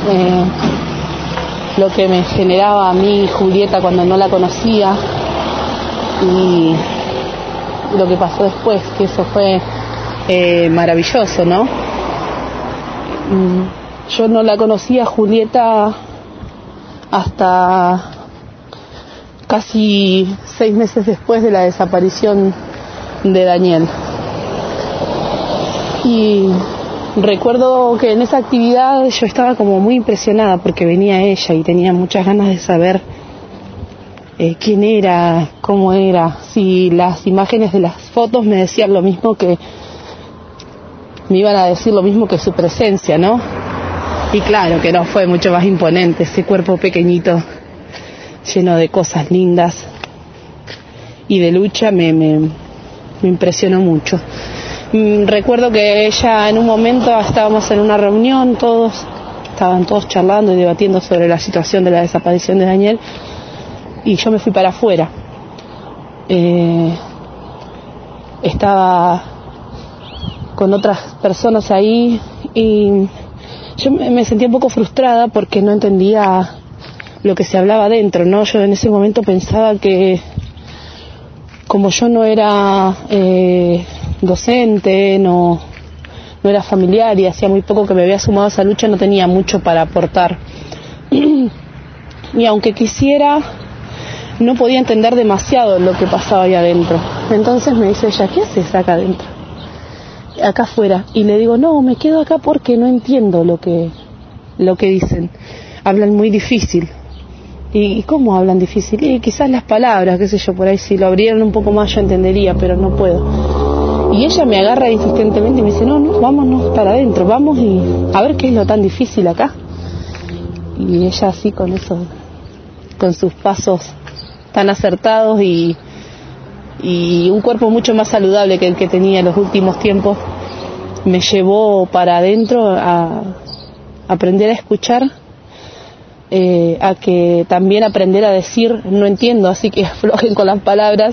lo que me generaba a mí Julieta cuando no la conocía y lo que pasó después, que eso fue maravilloso, ¿no? Yo no la conocía Julieta hasta casi 6 meses después de la desaparición de Daniel. Y recuerdo que en esa actividad yo estaba como muy impresionada porque venía ella y tenía muchas ganas de saber quién era, cómo era, si las imágenes de las fotos me decían lo mismo, que me iban a decir lo mismo que su presencia, ¿no? Y claro que no, fue mucho más imponente ese cuerpo pequeñito, lleno de cosas lindas y de lucha, me impresionó mucho. Recuerdo que ella en un momento estábamos en una reunión, estaban todos charlando y debatiendo sobre la situación de la desaparición de Daniel, y yo me fui para afuera. Estaba con otras personas ahí y yo me sentía un poco frustrada porque no entendía lo que se hablaba dentro, ¿no? Yo en ese momento pensaba que como yo no era docente, no era familiar y hacía muy poco que me había sumado a esa lucha, no tenía mucho para aportar. Y aunque quisiera, no podía entender demasiado lo que pasaba ahí adentro. Entonces me dice ella, ¿qué haces acá adentro? Acá afuera. Y le digo, no, me quedo acá porque no entiendo lo que dicen. Hablan muy difícil. ¿Y cómo hablan difícil? Y quizás las palabras, qué sé yo, por ahí si lo abrieran un poco más yo entendería, pero no puedo. Y ella me agarra insistentemente y me dice, no, vámonos para adentro, vamos y a ver qué es lo tan difícil acá. Y ella así con eso, con sus pasos tan acertados y un cuerpo mucho más saludable que el que tenía en los últimos tiempos, me llevó para adentro a aprender a escuchar, a que también aprender a decir no entiendo, así que aflojen con las palabras,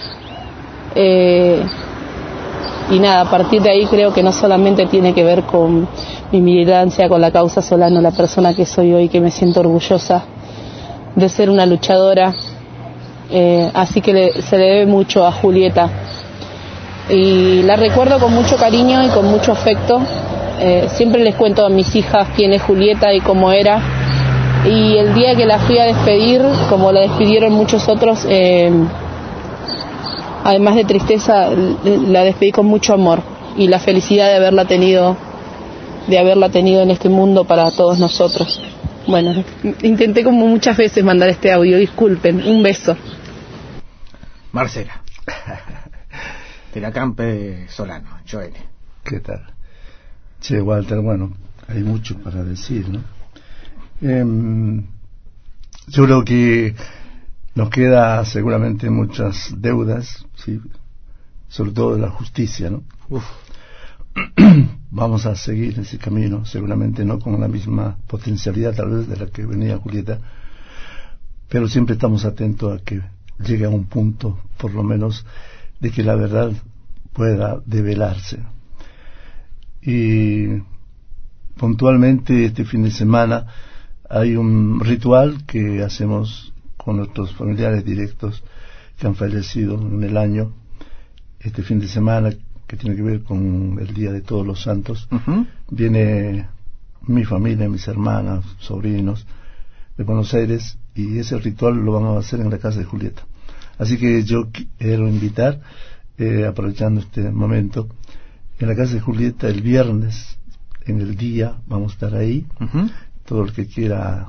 y nada, a partir de ahí creo que no solamente tiene que ver con mi militancia con la causa Solano, la persona que soy hoy, que me siento orgullosa de ser una luchadora, así que se le debe mucho a Julieta y la recuerdo con mucho cariño y con mucho afecto. Siempre les cuento a mis hijas quién es Julieta y cómo era, y el día que la fui a despedir, como la despidieron muchos otros, además de tristeza, la despedí con mucho amor y la felicidad de haberla tenido en este mundo para todos nosotros. Bueno, intenté como muchas veces mandar este audio, disculpen, un beso. Marcela, de la Campe Solano, Joel. ¿Qué tal? Che, Walter, bueno, hay mucho para decir, ¿no? Yo creo que nos queda seguramente muchas deudas, ¿sí? Sobre todo de la justicia, ¿no? Vamos a seguir ese camino, seguramente no con la misma potencialidad tal vez de la que venía Julieta, pero siempre estamos atentos a que llegue a un punto, por lo menos, de que la verdad pueda develarse. Y puntualmente este fin de semana hay un ritual que hacemos con nuestros familiares directos que han fallecido en el año, este fin de semana, que tiene que ver con el Día de Todos los Santos. Viene mi familia, mis hermanas, sobrinos de Buenos Aires, y ese ritual lo vamos a hacer en la casa de Julieta. Así que yo quiero invitar, aprovechando este momento, en la casa de Julieta el viernes, en el día, vamos a estar ahí. Todo el que quiera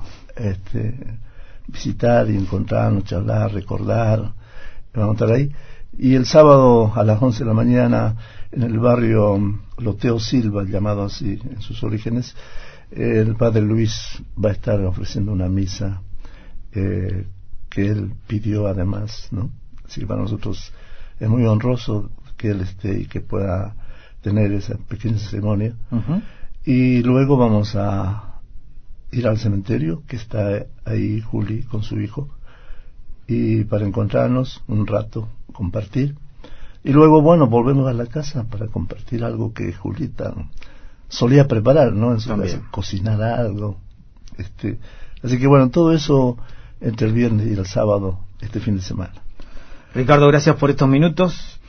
visitar y encontrarnos, charlar, recordar, vamos a estar ahí. Y el sábado a las 11 de la mañana, en el barrio Loteo Silva, llamado así en sus orígenes, el padre Luis va a estar ofreciendo una misa que él pidió además, ¿no? Así que para nosotros es muy honroso que él esté y que pueda tener esa pequeña ceremonia. Y luego vamos a ir al cementerio, que está ahí Juli con su hijo, y para encontrarnos un rato, compartir, y luego bueno, volvemos a la casa para compartir algo que Julieta solía preparar, ¿no? En su casa, cocinar algo, así que bueno, todo eso entre el viernes y el sábado, este fin de semana. Ricardo, gracias por estos minutos,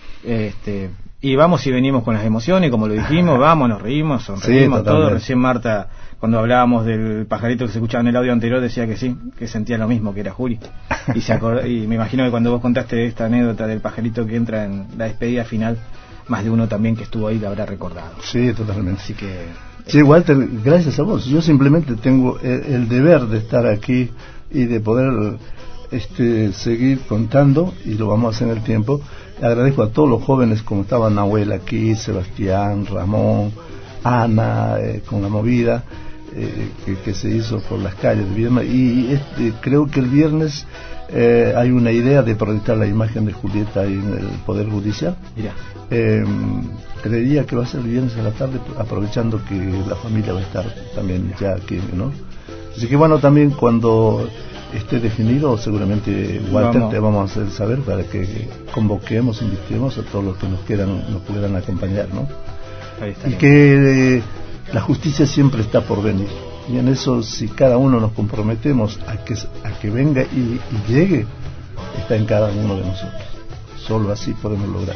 y vamos y venimos con las emociones, como lo dijimos, vamos, nos reímos, sonreímos, sí, todo. Recién Marta, cuando hablábamos del pajarito que se escuchaba en el audio anterior, decía que sí, que sentía lo mismo, que era Juli. Y me imagino que cuando vos contaste esta anécdota del pajarito que entra en la despedida final, más de uno también que estuvo ahí la habrá recordado. Sí, totalmente. Así que... Sí, Walter, gracias a vos. Yo simplemente tengo el deber de estar aquí y de poder seguir contando, y lo vamos a hacer en el tiempo. Agradezco a todos los jóvenes, como estaban Nahuel aquí, Sebastián, Ramón, Ana, con la movida que se hizo por las calles de Viedma, y creo que el viernes hay una idea de proyectar la imagen de Julieta en el Poder Judicial. Mira. Creería que va a ser el viernes a la tarde, aprovechando que la familia va a estar también ya aquí, ¿no? Así que bueno, también cuando esté definido, seguramente Walter te vamos a hacer saber para que convoquemos, invitemos a todos los que nos puedan acompañar, ¿no? Y que la justicia siempre está por venir, y en eso, si cada uno nos comprometemos a que venga y llegue, está en cada uno de nosotros. Solo así podemos lograr.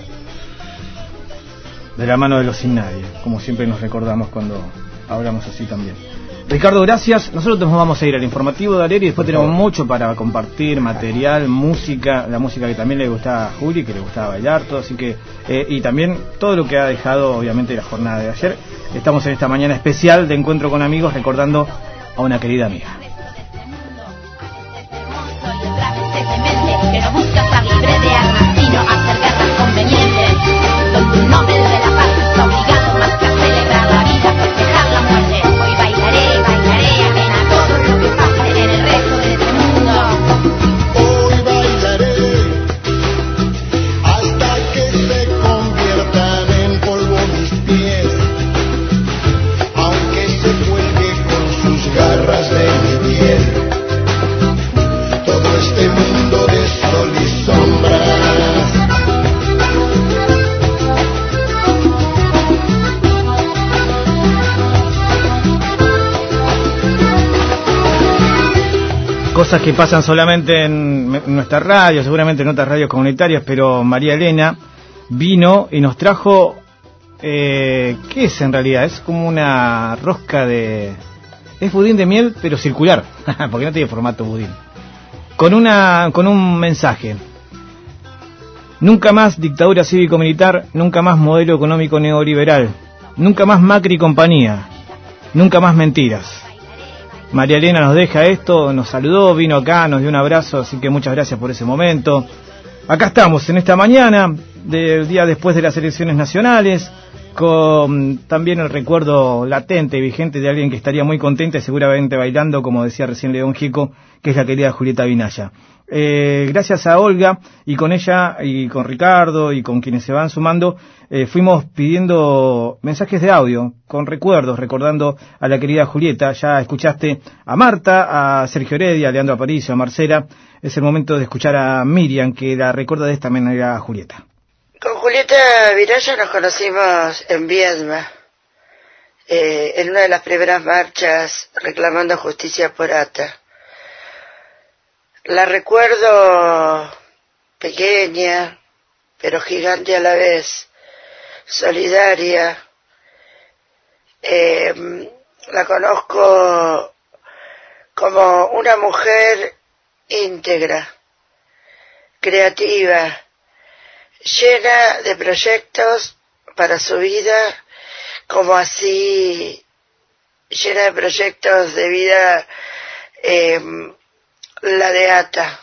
De la mano de los sin nadie, como siempre nos recordamos cuando hablamos así también. Ricardo, gracias. Nosotros nos vamos a ir al informativo de Aleri y después tenemos mucho para compartir, material, música, la música que también le gustaba a Juli, que le gustaba bailar, todo, así que y también todo lo que ha dejado obviamente la jornada de ayer. Estamos en esta mañana especial de encuentro con amigos recordando a una querida amiga. Que no busca estar libre de armas, sino hacer guerras convenientes, donde un Nobel de la Paz está obligado más que a celebrar la vida, festejar la muerte. Hoy bailaré, bailaré, amén a todo lo que pase en el resto de este mundo. Hoy bailaré hasta que se conviertan en polvo mis pies, aunque se cuelgue con sus garras de mi piel todo este mundo de sol y sombras. Cosas que pasan solamente en nuestra radio, seguramente en otras radios comunitarias, pero María Elena vino y nos trajo, ¿qué es en realidad? Es como una rosca de... es budín de miel, pero circular, porque no tiene formato budín. Con un mensaje. Nunca más dictadura cívico-militar, nunca más modelo económico neoliberal, nunca más Macri y compañía, nunca más mentiras. María Elena nos deja esto, nos saludó, vino acá, nos dio un abrazo, así que muchas gracias por ese momento. Acá estamos en esta mañana, del día después de las elecciones nacionales, con también el recuerdo latente y vigente de alguien que estaría muy contenta y seguramente bailando, como decía recién León Gieco, que es la querida Julieta Vinaya. Gracias a Olga, y con ella, y con Ricardo, y con quienes se van sumando, fuimos pidiendo mensajes de audio, con recuerdos, recordando a la querida Julieta. Ya escuchaste a Marta, a Sergio Heredia, a Leandro Aparicio, a Marcela. Es el momento de escuchar a Miriam, que la recuerda de esta manera a Julieta. Con Julieta Vinaya nos conocimos en Viedma, en una de las primeras marchas reclamando justicia por ATA. La recuerdo pequeña, pero gigante a la vez, solidaria. La conozco como una mujer íntegra, creativa, llena de proyectos para su vida, como así llena de proyectos de vida la de ATA.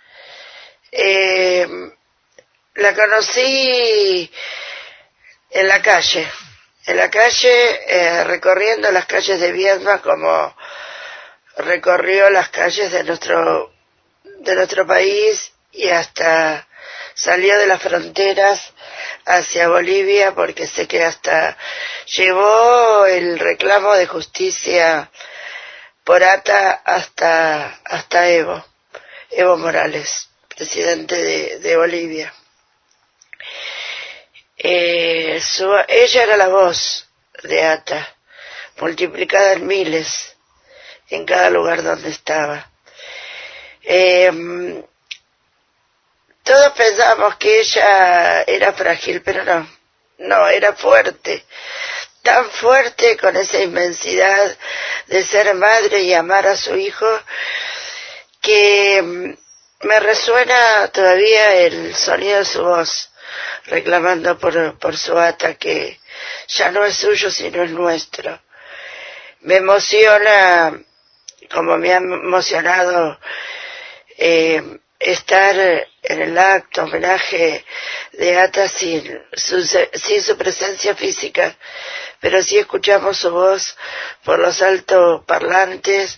La conocí en la calle, recorriendo las calles de Viedma como recorrió las calles de nuestro país, y hasta salió de las fronteras hacia Bolivia, porque sé que hasta llevó el reclamo de justicia por ATA hasta Evo Morales, presidente de Bolivia. Ella era la voz de ATA, multiplicada en miles, en cada lugar donde estaba. Todos pensábamos que ella era frágil, pero no, era fuerte, tan fuerte, con esa inmensidad de ser madre y amar a su hijo, que me resuena todavía el sonido de su voz, reclamando por su ATA, que ya no es suyo sino es nuestro. Me emociona, como me ha emocionado estar en el acto homenaje de ATA sin su presencia física, pero sí escuchamos su voz por los altoparlantes,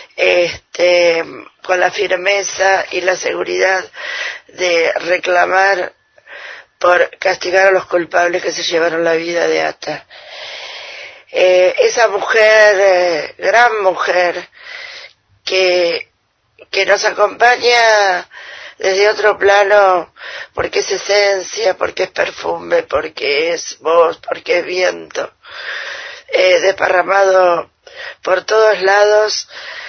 con la firmeza y la seguridad de reclamar por castigar a los culpables que se llevaron la vida de ATA. Esa mujer, gran mujer, que nos acompaña desde otro plano, porque es esencia, porque es perfume, porque es voz, porque es viento, desparramado por todos lados,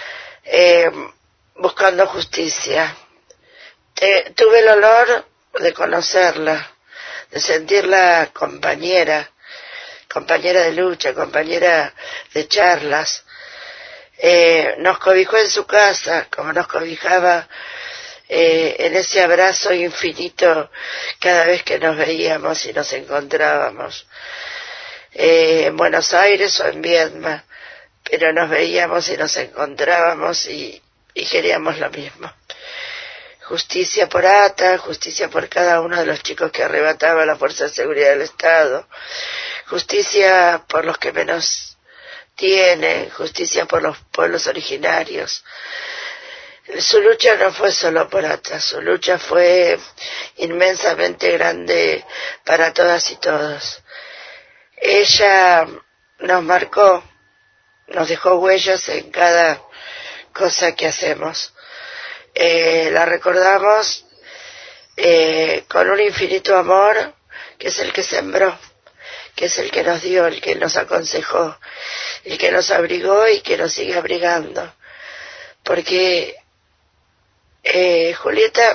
buscando justicia. Tuve el honor de conocerla, de sentirla compañera de lucha, compañera de charlas. nos cobijó en su casa, como nos cobijaba en ese abrazo infinito cada vez que nos veíamos y nos encontrábamos, en Buenos Aires o en Viedma, pero nos veíamos y nos encontrábamos y queríamos lo mismo. Justicia por Ata, justicia por cada uno de los chicos que arrebataba la Fuerza de Seguridad del Estado, justicia por los que menos tienen, justicia por los pueblos originarios. Su lucha no fue solo por Ata, su lucha fue inmensamente grande para todas y todos. Ella nos marcó, nos dejó huellas en cada cosa que hacemos. La recordamos con un infinito amor, que es el que sembró, que es el que nos dio, el que nos aconsejó, el que nos abrigó y que nos sigue abrigando. Porque Julieta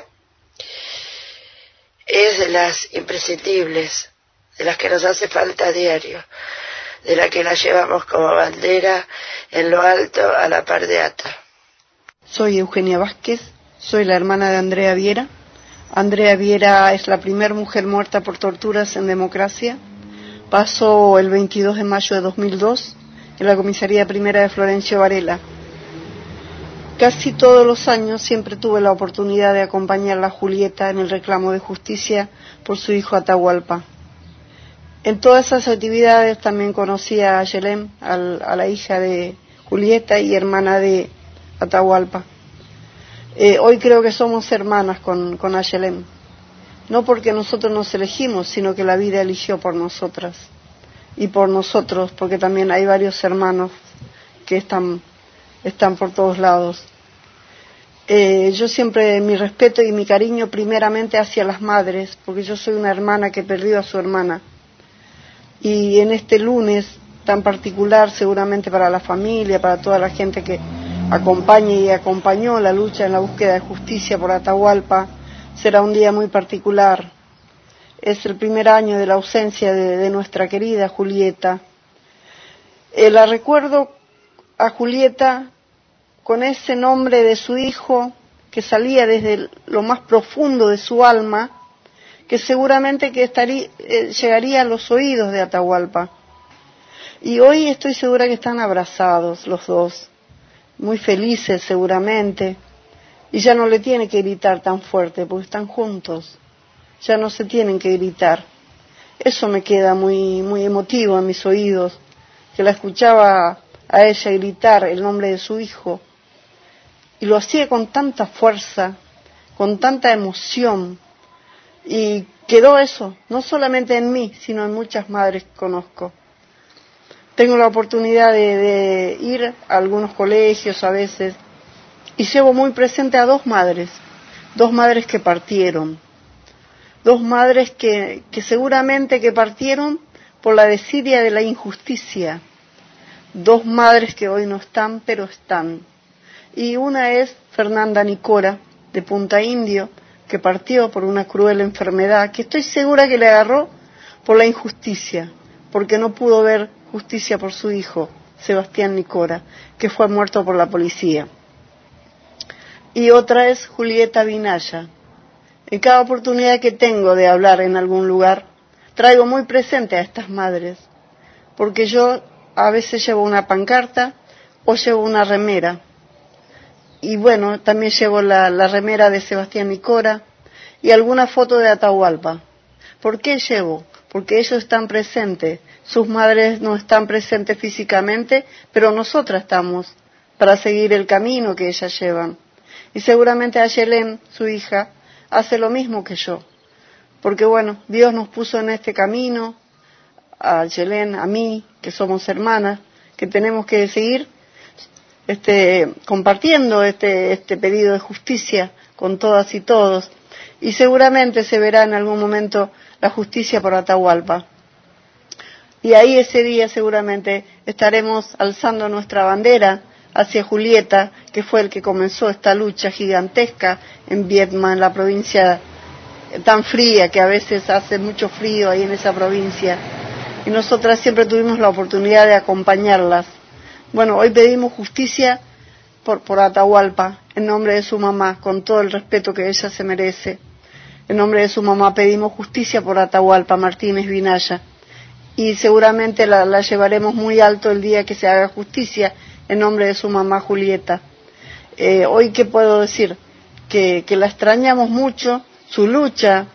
es de las imprescindibles, de las que nos hace falta a diario, de la que la llevamos como bandera en lo alto a la par de Ata. Soy Eugenia Vázquez, soy la hermana de Andrea Viera. Andrea Viera es la primera mujer muerta por torturas en democracia. Pasó el 22 de mayo de 2002 en la comisaría primera de Florencio Varela. Casi todos los años siempre tuve la oportunidad de acompañarla a Julieta en el reclamo de justicia por su hijo Atahualpa. En todas esas actividades también conocí a Yelén, a la hija de Julieta y hermana de Atahualpa. Hoy creo que somos hermanas con Ayelén, no porque nosotros nos elegimos, sino que la vida eligió por nosotras y por nosotros, porque también hay varios hermanos que están por todos lados. Yo siempre mi respeto y mi cariño primeramente hacia las madres, porque yo soy una hermana que perdió a su hermana, y en este lunes tan particular seguramente para la familia, para toda la gente que acompaña y acompañó la lucha en la búsqueda de justicia por Atahualpa, será un día muy particular. Es el primer año de la ausencia de nuestra querida Julieta. La recuerdo a Julieta con ese nombre de su hijo que salía desde lo más profundo de su alma, que seguramente que llegaría a los oídos de Atahualpa. Y hoy estoy segura que están abrazados los dos, muy felices seguramente, y ya no le tiene que gritar tan fuerte porque están juntos, ya no se tienen que gritar. Eso me queda muy, muy emotivo en mis oídos, que la escuchaba a ella gritar el nombre de su hijo, y lo hacía con tanta fuerza, con tanta emoción, y quedó eso, no solamente en mí, sino en muchas madres que conozco. Tengo la oportunidad de ir a algunos colegios a veces, y llevo muy presente a dos madres que partieron, dos madres que seguramente que partieron por la desidia de la injusticia, dos madres que hoy no están, pero están. Y una es Fernanda Nicora, de Punta Indio, que partió por una cruel enfermedad, que estoy segura que le agarró por la injusticia, porque no pudo ver justicia por su hijo, Sebastián Nicora, que fue muerto por la policía. Y otra es Julieta Vinaya. En cada oportunidad que tengo de hablar en algún lugar, traigo muy presente a estas madres, porque yo a veces llevo una pancarta o llevo una remera. Y bueno, también llevo la remera de Sebastián Nicora y alguna foto de Atahualpa. ¿Por qué llevo? Porque ellos están presentes, sus madres no están presentes físicamente, pero nosotras estamos para seguir el camino que ellas llevan. Y seguramente Ayelén, su hija, hace lo mismo que yo. Porque bueno, Dios nos puso en este camino, a Ayelén, a mí, que somos hermanas, que tenemos que seguir compartiendo este pedido de justicia con todas y todos, y seguramente se verá en algún momento la justicia por Atahualpa. Y ahí ese día seguramente estaremos alzando nuestra bandera hacia Julieta, que fue el que comenzó esta lucha gigantesca en Viedma, en la provincia tan fría, que a veces hace mucho frío ahí en esa provincia, y nosotras siempre tuvimos la oportunidad de acompañarlas. Bueno, hoy pedimos justicia por Atahualpa, en nombre de su mamá, con todo el respeto que ella se merece. En nombre de su mamá pedimos justicia por Atahualpa Martínez Vinaya, y seguramente la llevaremos muy alto el día que se haga justicia en nombre de su mamá Julieta. Hoy, ¿qué puedo decir? Que la extrañamos mucho, su lucha,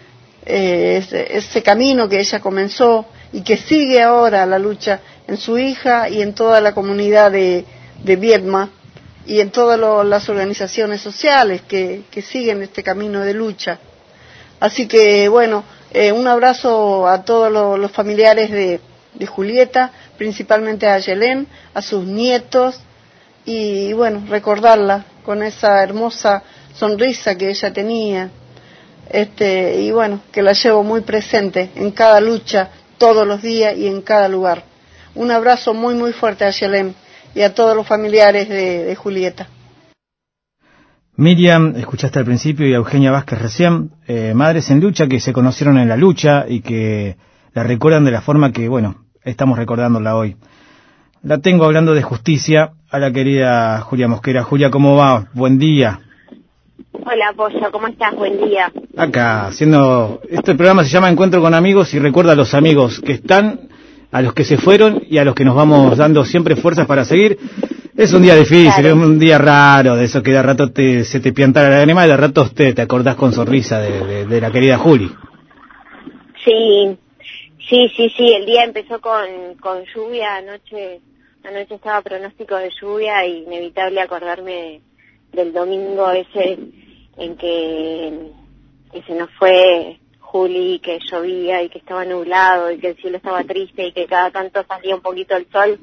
ese camino que ella comenzó y que sigue ahora la lucha en su hija y en toda la comunidad de Viedma y en todas las organizaciones sociales que siguen este camino de lucha. Así que, bueno, un abrazo a todos los familiares de Julieta, principalmente a Yelén, a sus nietos, y bueno, recordarla con esa hermosa sonrisa que ella tenía, y bueno, que la llevo muy presente en cada lucha, todos los días y en cada lugar. Un abrazo muy muy fuerte a Yelén y a todos los familiares de Julieta. Miriam, escuchaste al principio, y a Eugenia Vázquez recién, madres en lucha que se conocieron en la lucha y que la recuerdan de la forma que, bueno, estamos recordándola hoy. La tengo hablando de justicia a la querida Julia Mosquera. Julia, ¿cómo va? Buen día. Hola, Pollo, ¿cómo estás? Buen día. Acá, haciendo... Este programa se llama Encuentro con Amigos y recuerda a los amigos que están, a los que se fueron y a los que nos vamos dando siempre fuerzas para seguir. Es un día difícil, claro. Es un día raro, de eso que de rato se te pianta la lágrima y de rato te acordás con sonrisa de la querida Juli. Sí, el día empezó con lluvia, anoche estaba pronóstico de lluvia y inevitable acordarme del domingo ese en que se nos fue Juli, que llovía y que estaba nublado y que el cielo estaba triste y que cada tanto salía un poquito el sol.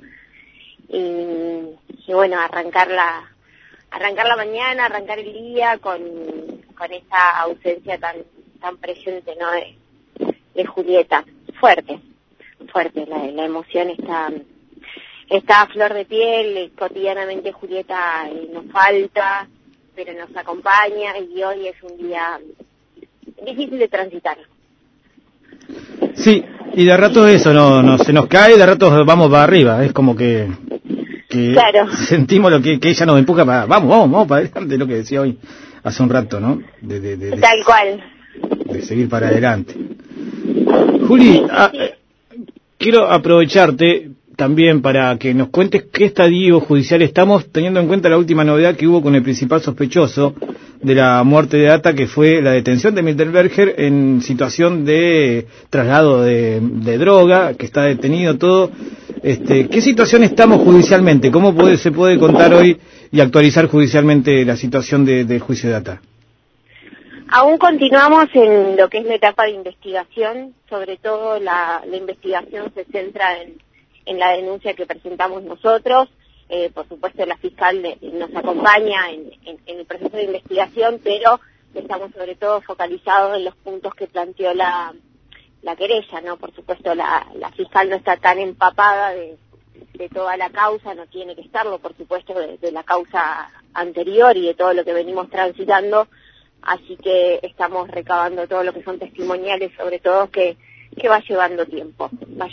Y bueno, arrancar la mañana, arrancar el día con esa ausencia tan presente, ¿no? de Julieta. Fuerte, la emoción está a flor de piel. Cotidianamente Julieta nos falta, pero nos acompaña, y hoy es un día difícil de transitar. Sí, y de rato eso no se nos cae, de rato vamos para arriba, es como que claro. Sentimos lo que ella nos empuja para vamos para adelante, lo que decía hoy hace un rato, ¿no? Tal cual. De seguir para adelante. Juli, quiero aprovecharte también para que nos cuentes qué estadio judicial estamos, teniendo en cuenta la última novedad que hubo con el principal sospechoso de la muerte de Ata, que fue la detención de Mittelberger en situación de traslado de droga, que está detenido todo. ¿Qué situación estamos judicialmente? ¿Cómo se puede contar hoy y actualizar judicialmente la situación del juicio de Ata? Aún continuamos en lo que es la etapa de investigación, sobre todo la investigación se centra en la denuncia que presentamos nosotros. Por supuesto la fiscal nos acompaña en el proceso de investigación, pero estamos sobre todo focalizados en los puntos que planteó la querella, ¿no? Por supuesto la fiscal no está tan empapada de toda la causa, no tiene que estarlo, por supuesto, de la causa anterior y de todo lo que venimos transitando, así que estamos recabando todo lo que son testimoniales, sobre todo que va llevando tiempo.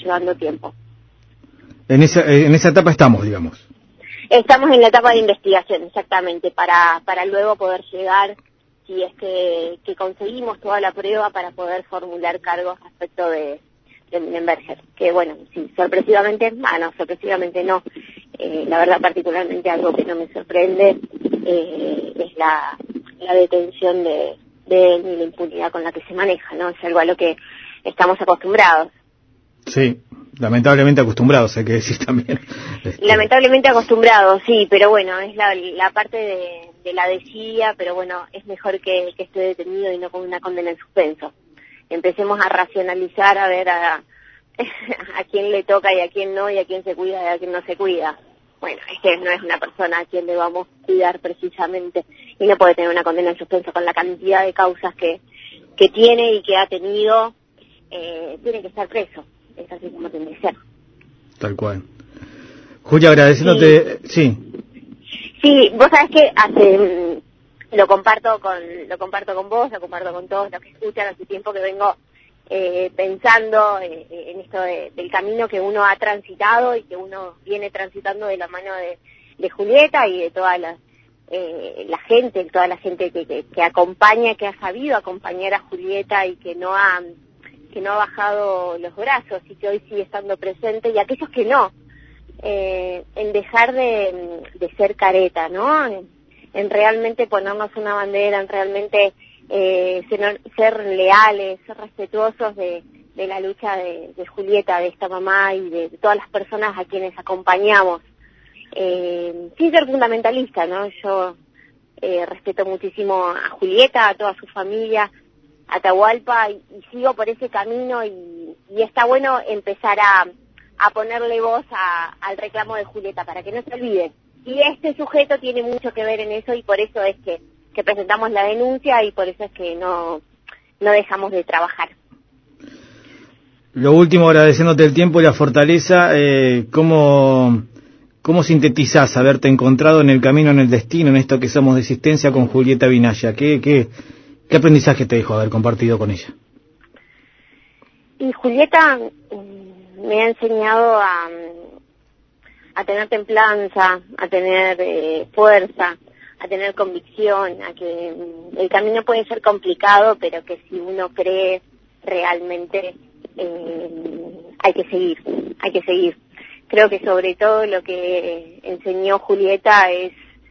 En esa etapa estamos, digamos. Estamos en la etapa de investigación, exactamente, para luego poder llegar, si es que conseguimos toda la prueba, para poder formular cargos respecto de Mittelberger, que bueno, sí, sorpresivamente no, la verdad particularmente algo que no me sorprende es la detención de él y la impunidad con la que se maneja, ¿no? Es algo a lo que estamos acostumbrados. Sí, lamentablemente acostumbrados, hay que decir también. Lamentablemente acostumbrados, sí, pero bueno, es la parte de la desidia, pero bueno, es mejor que esté detenido y no con una condena en suspenso. Empecemos a racionalizar, a ver a quién le toca y a quién no, y a quién se cuida y a quién no se cuida. Bueno, no es una persona a quien le vamos a cuidar precisamente, y no puede tener una condena en suspenso con la cantidad de causas que tiene y que ha tenido. Tiene que estar preso, es así como tiene que ser. Tal cual. Julia, agradeciéndote, sí, vos sabés que lo comparto con vos, lo comparto con todos los que escuchan. Hace tiempo que vengo pensando en esto del camino que uno ha transitado y que uno viene transitando de la mano de Julieta y de toda la gente que acompaña, que ha sabido acompañar a Julieta y que no ha bajado los brazos y que hoy sigue estando presente, y aquellos que no, en dejar de ser careta, ¿no? En realmente ponernos una bandera, en realmente ser leales, ser respetuosos de la lucha de Julieta, de esta mamá y de todas las personas a quienes acompañamos, sin ser fundamentalista, ¿no? Yo respeto muchísimo a Julieta, a toda su familia, a Atahualpa, y sigo por ese camino, y está bueno empezar a ponerle voz al reclamo de Julieta para que no se olvide. Y este sujeto tiene mucho que ver en eso, y por eso es que presentamos la denuncia, y por eso es que no dejamos de trabajar. Lo último, agradeciéndote el tiempo y la fortaleza, ¿cómo sintetizás haberte encontrado en el camino, en el destino, en esto que somos de existencia con Julieta Vinaya? ¿Qué aprendizaje te dejó haber compartido con ella? Y Julieta me ha enseñado a tener templanza, a tener fuerza, a tener convicción, a que el camino puede ser complicado, pero que si uno cree realmente hay que seguir. Creo que sobre todo lo que enseñó Julieta es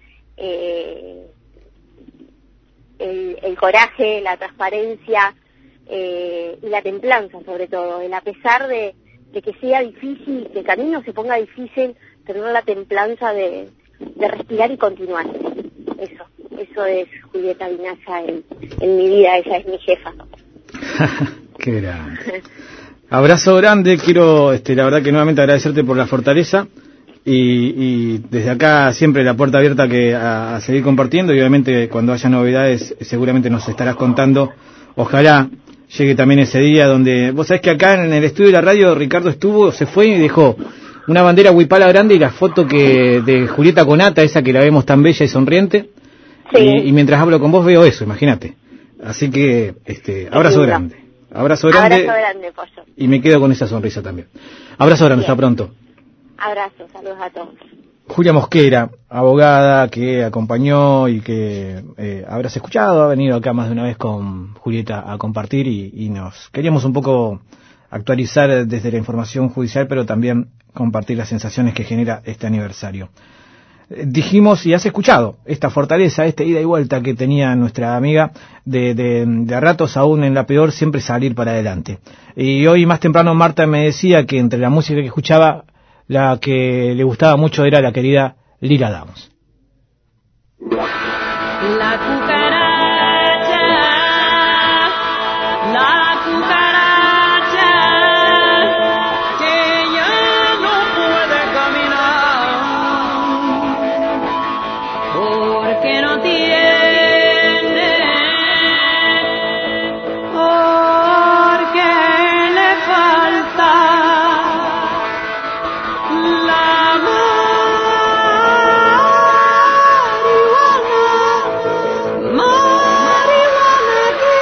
el coraje, la transparencia y la templanza, sobre todo, a pesar de que sea difícil, que el camino se ponga difícil, tener la templanza de respirar y continuar. Eso es Julieta Vinaya en mi vida, ella es mi jefa. Qué grande. Abrazo grande, quiero la verdad que nuevamente agradecerte por la fortaleza y desde acá siempre la puerta abierta a seguir compartiendo, y obviamente cuando haya novedades seguramente nos estarás contando. Ojalá llegue también ese día donde, vos sabés que acá en el estudio de la radio Ricardo se fue y dejó una bandera huipala grande y la foto de Julieta con Ata, esa que la vemos tan bella y sonriente. Sí. Y mientras hablo con vos veo eso, imagínate. Así que abrazo grande. Abrazo grande, Pollo. Y me quedo con esa sonrisa también. Abrazo grande, hasta pronto. Abrazo, saludos a todos. Julia Mosquera, abogada que acompañó y que habrás escuchado, ha venido acá más de una vez con Julieta a compartir y nos queríamos un poco actualizar desde la información judicial, pero también compartir las sensaciones que genera este aniversario. Dijimos, y has escuchado, esta fortaleza, esta ida y vuelta que tenía nuestra amiga de ratos, aún en la peor, siempre salir para adelante. Y hoy más temprano Marta me decía que entre la música que escuchaba, la que le gustaba mucho era la querida Lila Downs. La cucaracha, que ya no puede caminar, porque no tiene, porque le falta la marihuana que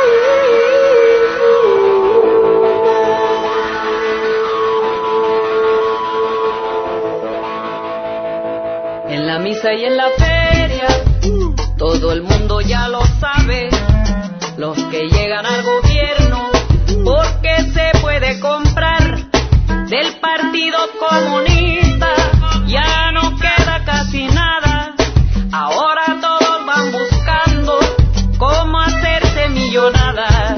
fuma. En la misa y en la feria, todo el mundo ya lo sabe, los que llegan al gobierno, porque se puede comprar del Partido Comunista, ya no queda casi nada, ahora todos van buscando cómo hacerse millonadas.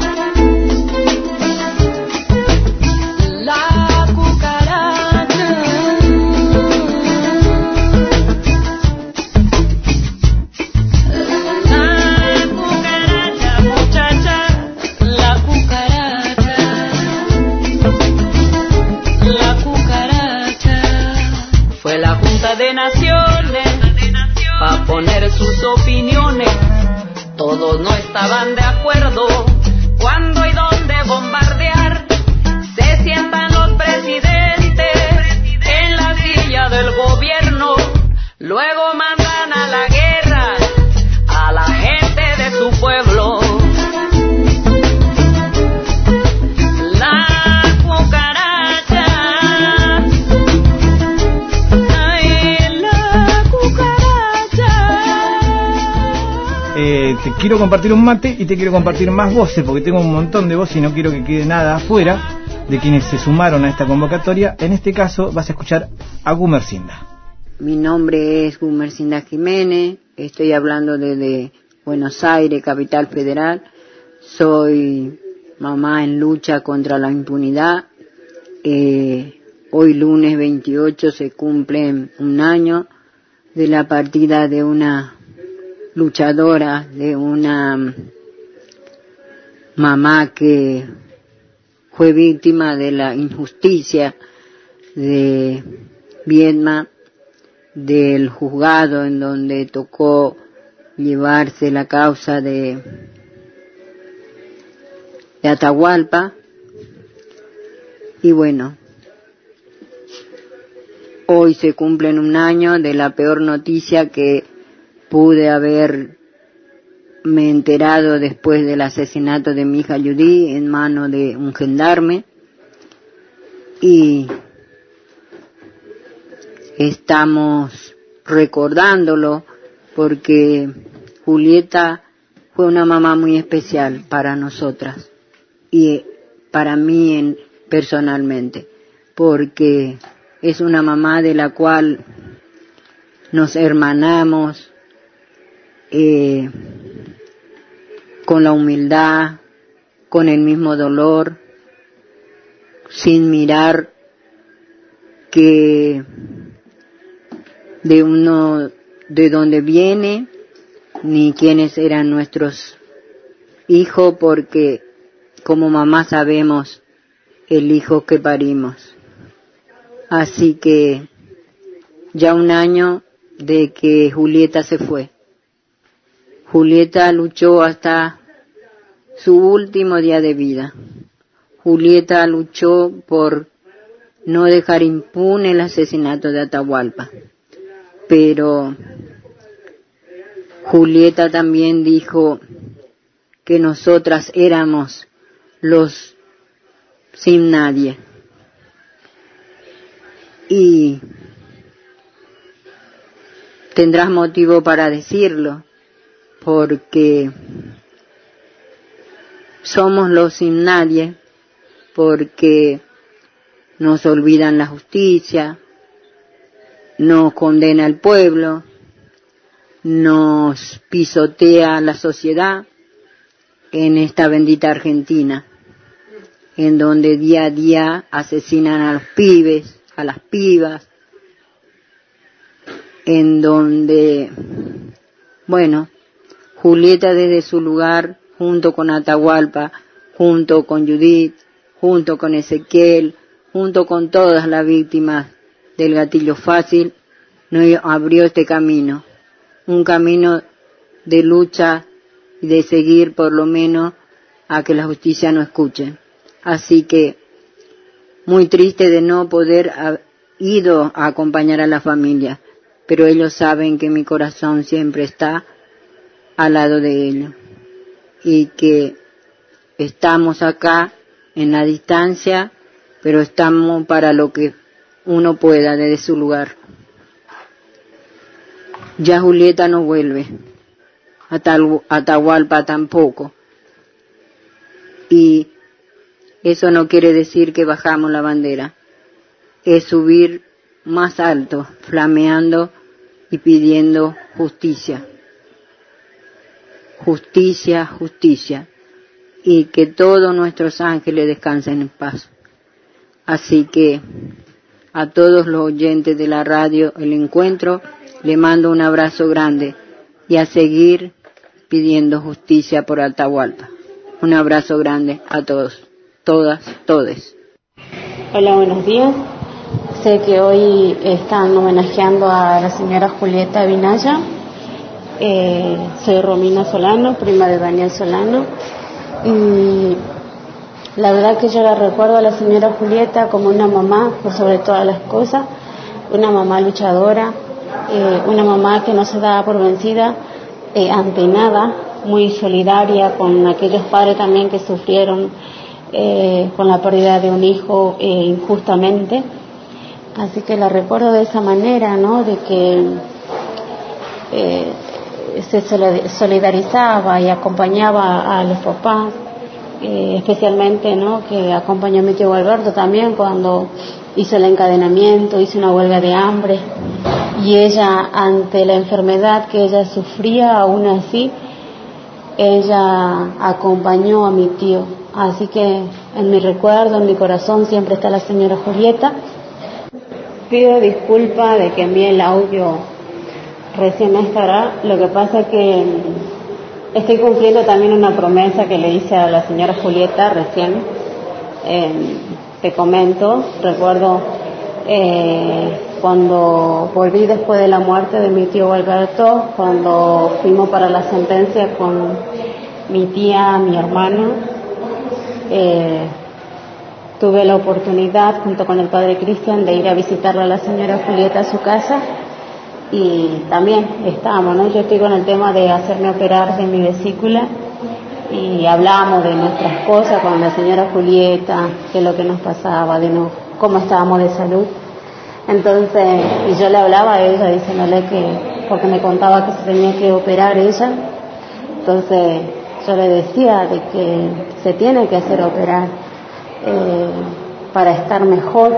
La cucaracha, muchacha, la cucaracha. La cucaracha fue la Junta de Naciones pa' poner sus opiniones. Todos no estaban de acuerdo cuándo y dónde bombardear. Se sientan los presidentes en la silla del gobierno, luego mandan a la guerra a la gente de su pueblo. quiero compartir un mate y te quiero compartir más voces, porque tengo un montón de voces y no quiero que quede nada afuera de quienes se sumaron a esta convocatoria. En este caso vas a escuchar a Gumercinda. Mi nombre es Gumercinda Jiménez, estoy hablando desde Buenos Aires, capital federal. Soy mamá en lucha contra la impunidad. Hoy lunes 28 se cumple un año de la partida de una luchadora, de una mamá que fue víctima de la injusticia de Viedma, del juzgado en donde tocó llevarse la causa de Atahualpa. Y bueno, hoy se cumplen un año de la peor noticia que pude haberme enterado después del asesinato de mi hija Judy en manos de un gendarme. Y estamos recordándolo porque Julieta fue una mamá muy especial para nosotras y para mí personalmente, porque es una mamá de la cual nos hermanamos con la humildad, con el mismo dolor, sin mirar que de dónde viene ni quiénes eran nuestros hijos, porque como mamá sabemos el hijo que parimos. Así que ya un año de que Julieta se fue. Julieta luchó hasta su último día de vida. Julieta luchó por no dejar impune el asesinato de Atahualpa. Pero Julieta también dijo que nosotras éramos los sin nadie. Y tendrás motivo para decirlo, porque somos los sin nadie, porque nos olvidan la justicia, nos condena el pueblo, nos pisotea la sociedad en esta bendita Argentina, en donde día a día asesinan a los pibes, a las pibas, en donde, bueno, Julieta desde su lugar, junto con Atahualpa, junto con Judith, junto con Ezequiel, junto con todas las víctimas del gatillo fácil, nos abrió este camino, un camino de lucha y de seguir por lo menos a que la justicia nos escuche. Así que muy triste de no poder haber ido a acompañar a la familia, pero ellos saben que mi corazón siempre está al lado de ellos y que estamos acá en la distancia, pero estamos para lo que uno pueda desde su lugar. Ya Julieta no vuelve, Atahualpa tampoco, y eso no quiere decir que bajamos la bandera, es subir más alto, flameando y pidiendo justicia. Justicia, justicia, y que todos nuestros ángeles descansen en paz. Así que a todos los oyentes de la radio El Encuentro le mando un abrazo grande y a seguir pidiendo justicia por Atahualpa. Un abrazo grande a todos, todas, todes. Hola, buenos días. Sé que hoy están homenajeando a la señora Julieta Vinaya. Soy Romina Solano, prima de Daniel Solano, y la verdad que yo la recuerdo a la señora Julieta como una mamá, por sobre todas las cosas, una mamá luchadora, una mamá que no se daba por vencida ante nada, muy solidaria con aquellos padres también que sufrieron con la pérdida de un hijo injustamente. Así que la recuerdo de esa manera, ¿no? De que se solidarizaba y acompañaba a los papás, especialmente, ¿no?, que acompañó a mi tío Alberto también cuando hizo el encadenamiento, hizo una huelga de hambre, y ella, ante la enfermedad que ella sufría, aún así ella acompañó a mi tío. Así que en mi recuerdo, en mi corazón siempre está la señora Julieta. Pido disculpas de que envié el audio recién a esta hora. Lo que pasa es que estoy cumpliendo también una promesa que le hice a la señora Julieta recién. Te comento, recuerdo cuando volví después de la muerte de mi tío Alberto, cuando fuimos para la sentencia con mi tía, mi hermano, tuve la oportunidad junto con el padre Cristian de ir a visitarla a la señora Julieta a su casa, y también estábamos, ¿no? Yo estoy con el tema de hacerme operar de mi vesícula y hablamos de nuestras cosas con la señora Julieta, de lo que nos pasaba, cómo estábamos de salud. Entonces, y yo le hablaba a ella diciéndole que, porque me contaba que se tenía que operar ella, entonces yo le decía de que se tiene que hacer operar para estar mejor,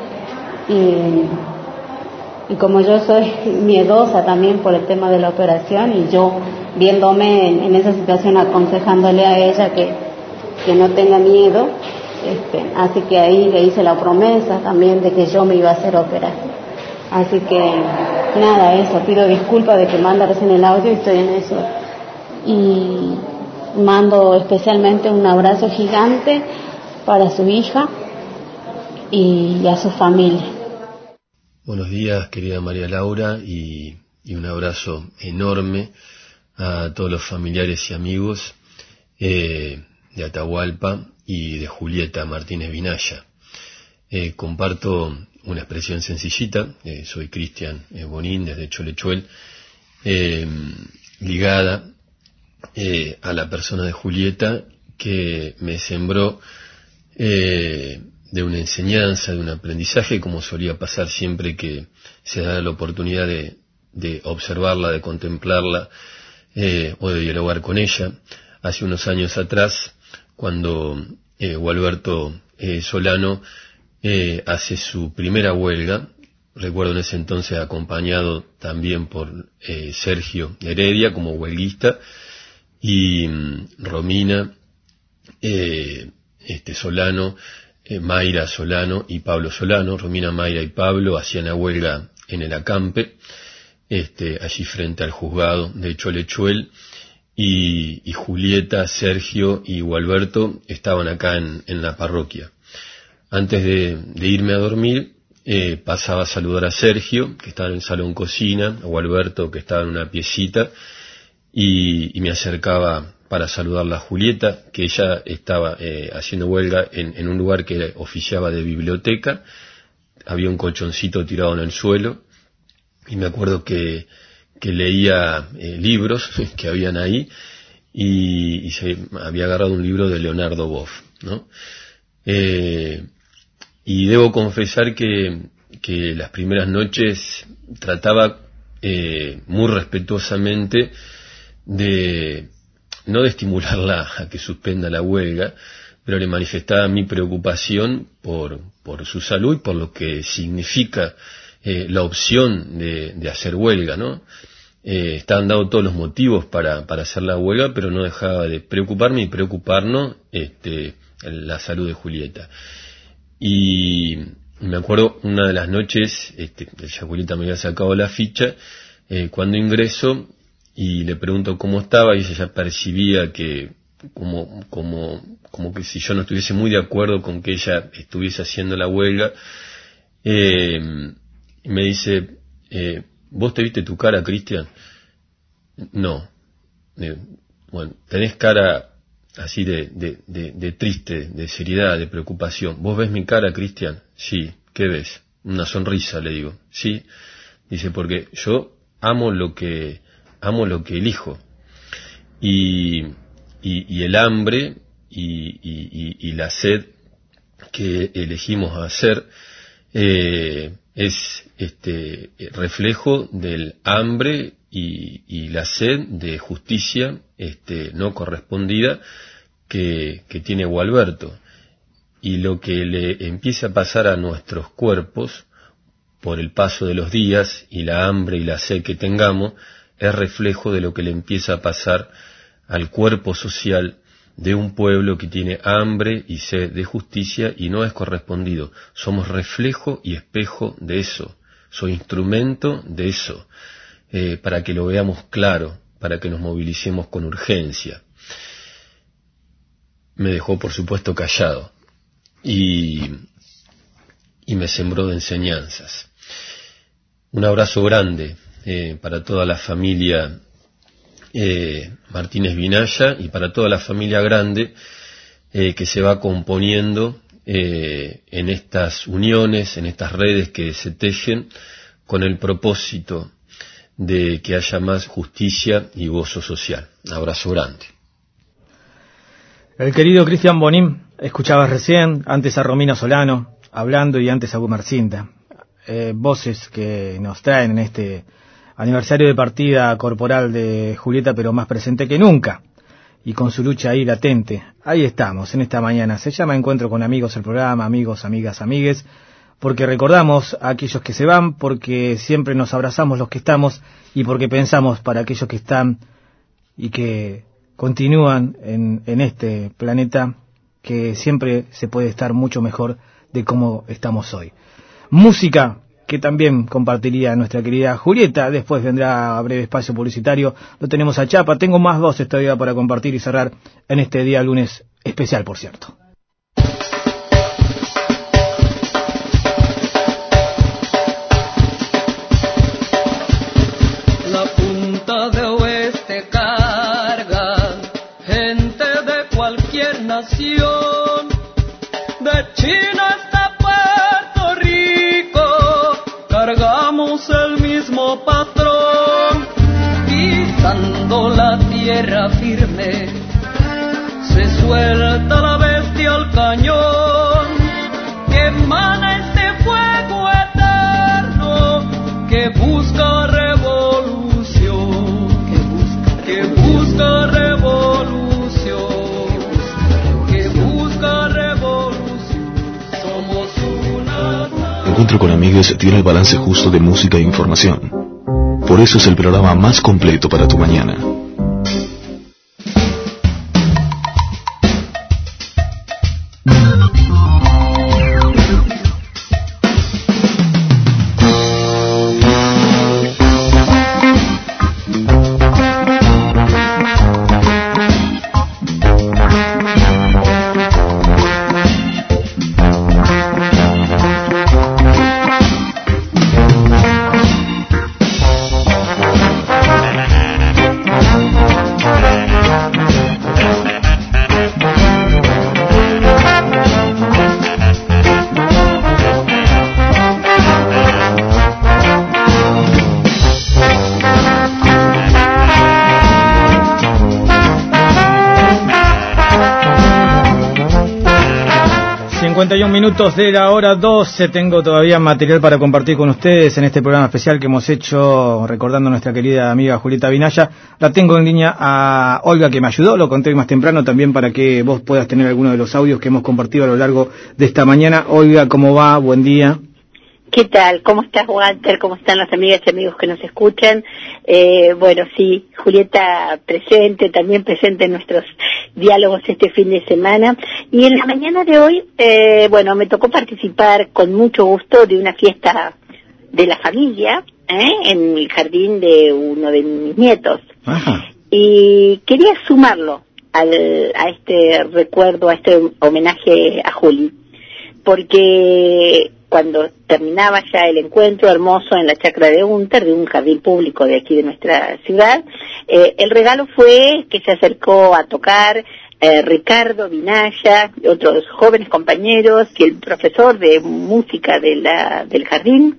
y como yo soy miedosa también por el tema de la operación, y yo viéndome en esa situación aconsejándole a ella que no tenga miedo, así que ahí le hice la promesa también de que yo me iba a hacer operar. Así que nada, eso, pido disculpas de que manda recién el audio, y estoy en eso, y mando especialmente un abrazo gigante para su hija y a su familia. Buenos días, querida María Laura, y un abrazo enorme a todos los familiares y amigos de Atahualpa y de Julieta Martínez Vinaya. Comparto una expresión sencillita, soy Cristian Bonín desde Cholechuel, ligada a la persona de Julieta, que me sembró de una enseñanza, de un aprendizaje, como solía pasar siempre que se da la oportunidad de observarla, de contemplarla o de dialogar con ella. Hace unos años atrás, cuando Gualberto Solano hace su primera huelga, recuerdo en ese entonces acompañado también por Sergio Heredia como huelguista, y Romina Solano, Mayra Solano y Pablo Solano. Romina, Mayra y Pablo hacían la huelga en el acampe, allí frente al juzgado de Cholechuel, y Julieta, Sergio y Gualberto estaban acá en la parroquia. Antes de irme a dormir, pasaba a saludar a Sergio, que estaba en el salón cocina, a Gualberto, que estaba en una piecita, y me acercaba para saludarla a Julieta, que ella estaba haciendo huelga en un lugar que oficiaba de biblioteca. Había un colchoncito tirado en el suelo, y me acuerdo que leía libros que habían ahí, y se había agarrado un libro de Leonardo Boff, ¿no? Y debo confesar que las primeras noches trataba muy respetuosamente no de estimularla a que suspenda la huelga, pero le manifestaba mi preocupación por su salud y por lo que significa la opción de hacer huelga, ¿no? Estaban dados todos los motivos para hacer la huelga, pero no dejaba de preocuparme y preocuparnos la salud de Julieta. Y me acuerdo una de las noches, ya Julieta me había sacado la ficha, cuando ingreso y le pregunto cómo estaba, y ella ya percibía que como que si yo no estuviese muy de acuerdo con que ella estuviese haciendo la huelga, me dice, ¿vos te viste tu cara, Cristian? No. Bueno, tenés cara así de triste, de seriedad, de preocupación. ¿Vos ves mi cara, Cristian? Sí. ¿Qué ves? Una sonrisa, le digo. Sí. Dice, porque yo amo lo que elijo. Y el hambre y la sed que elegimos hacer es reflejo del hambre y la sed de justicia no correspondida que tiene Gualberto. Y lo que le empieza a pasar a nuestros cuerpos por el paso de los días y la hambre y la sed que tengamos es reflejo de lo que le empieza a pasar al cuerpo social de un pueblo que tiene hambre y sed de justicia y no es correspondido. Somos reflejo y espejo de eso, soy instrumento de eso, para que lo veamos claro, para que nos movilicemos con urgencia. Me dejó, por supuesto, callado y me sembró de enseñanzas. Un abrazo grande para toda la familia Martínez Vinaya y para toda la familia grande que se va componiendo en estas uniones, en estas redes que se tejen con el propósito de que haya más justicia y gozo social. Abrazo grande. El querido Cristian Bonín, escuchabas recién, antes a Romina Solano hablando y antes a Gumercinda, voces que nos traen en este aniversario de partida corporal de Julieta, pero más presente que nunca, y con su lucha ahí latente. Ahí estamos, en esta mañana. Se llama Encuentro con Amigos el programa, amigos, amigas, amigues, porque recordamos a aquellos que se van, porque siempre nos abrazamos los que estamos, y porque pensamos para aquellos que están y que continúan en este planeta, que siempre se puede estar mucho mejor de cómo estamos hoy. Música que también compartiría nuestra querida Julieta. Después vendrá a breve espacio publicitario. Lo tenemos a Chapa. Tengo más voces todavía para compartir y cerrar en este día lunes especial, por cierto. La punta de oeste carga gente de cualquier nación, de China hasta Puerto Rico, cargamos el mismo patrón, pisando la tierra firme, se suelta la bestia al cañón, que emana este fuego eterno, que busca revolución, que busca revolución, que busca revolución, somos una... Encuentro con Amigues tiene el balance justo de música e información. Por eso es el programa más completo para tu mañana. Minutos de la hora 12, tengo todavía material para compartir con ustedes en este programa especial que hemos hecho recordando a nuestra querida amiga Julieta Vinaya. La tengo en línea a Olga, que me ayudó, lo conté más temprano también para que vos puedas tener alguno de los audios que hemos compartido a lo largo de esta mañana. Olga, ¿cómo va? Buen día. ¿Qué tal? ¿Cómo estás, Walter? ¿Cómo están las amigas y amigos que nos escuchan? Bueno, sí, Julieta presente, también presente en nuestros diálogos este fin de semana. Y en la mañana de hoy, bueno, me tocó participar con mucho gusto de una fiesta de la familia, en el jardín de uno de mis nietos. Ajá. Y quería sumarlo a este recuerdo, a este homenaje a Juli, porque cuando terminaba ya el encuentro hermoso en la chacra de Unter, de un jardín público de aquí de nuestra ciudad, el regalo fue que se acercó a tocar Ricardo Vinaya, otros jóvenes compañeros, y el profesor de música del jardín.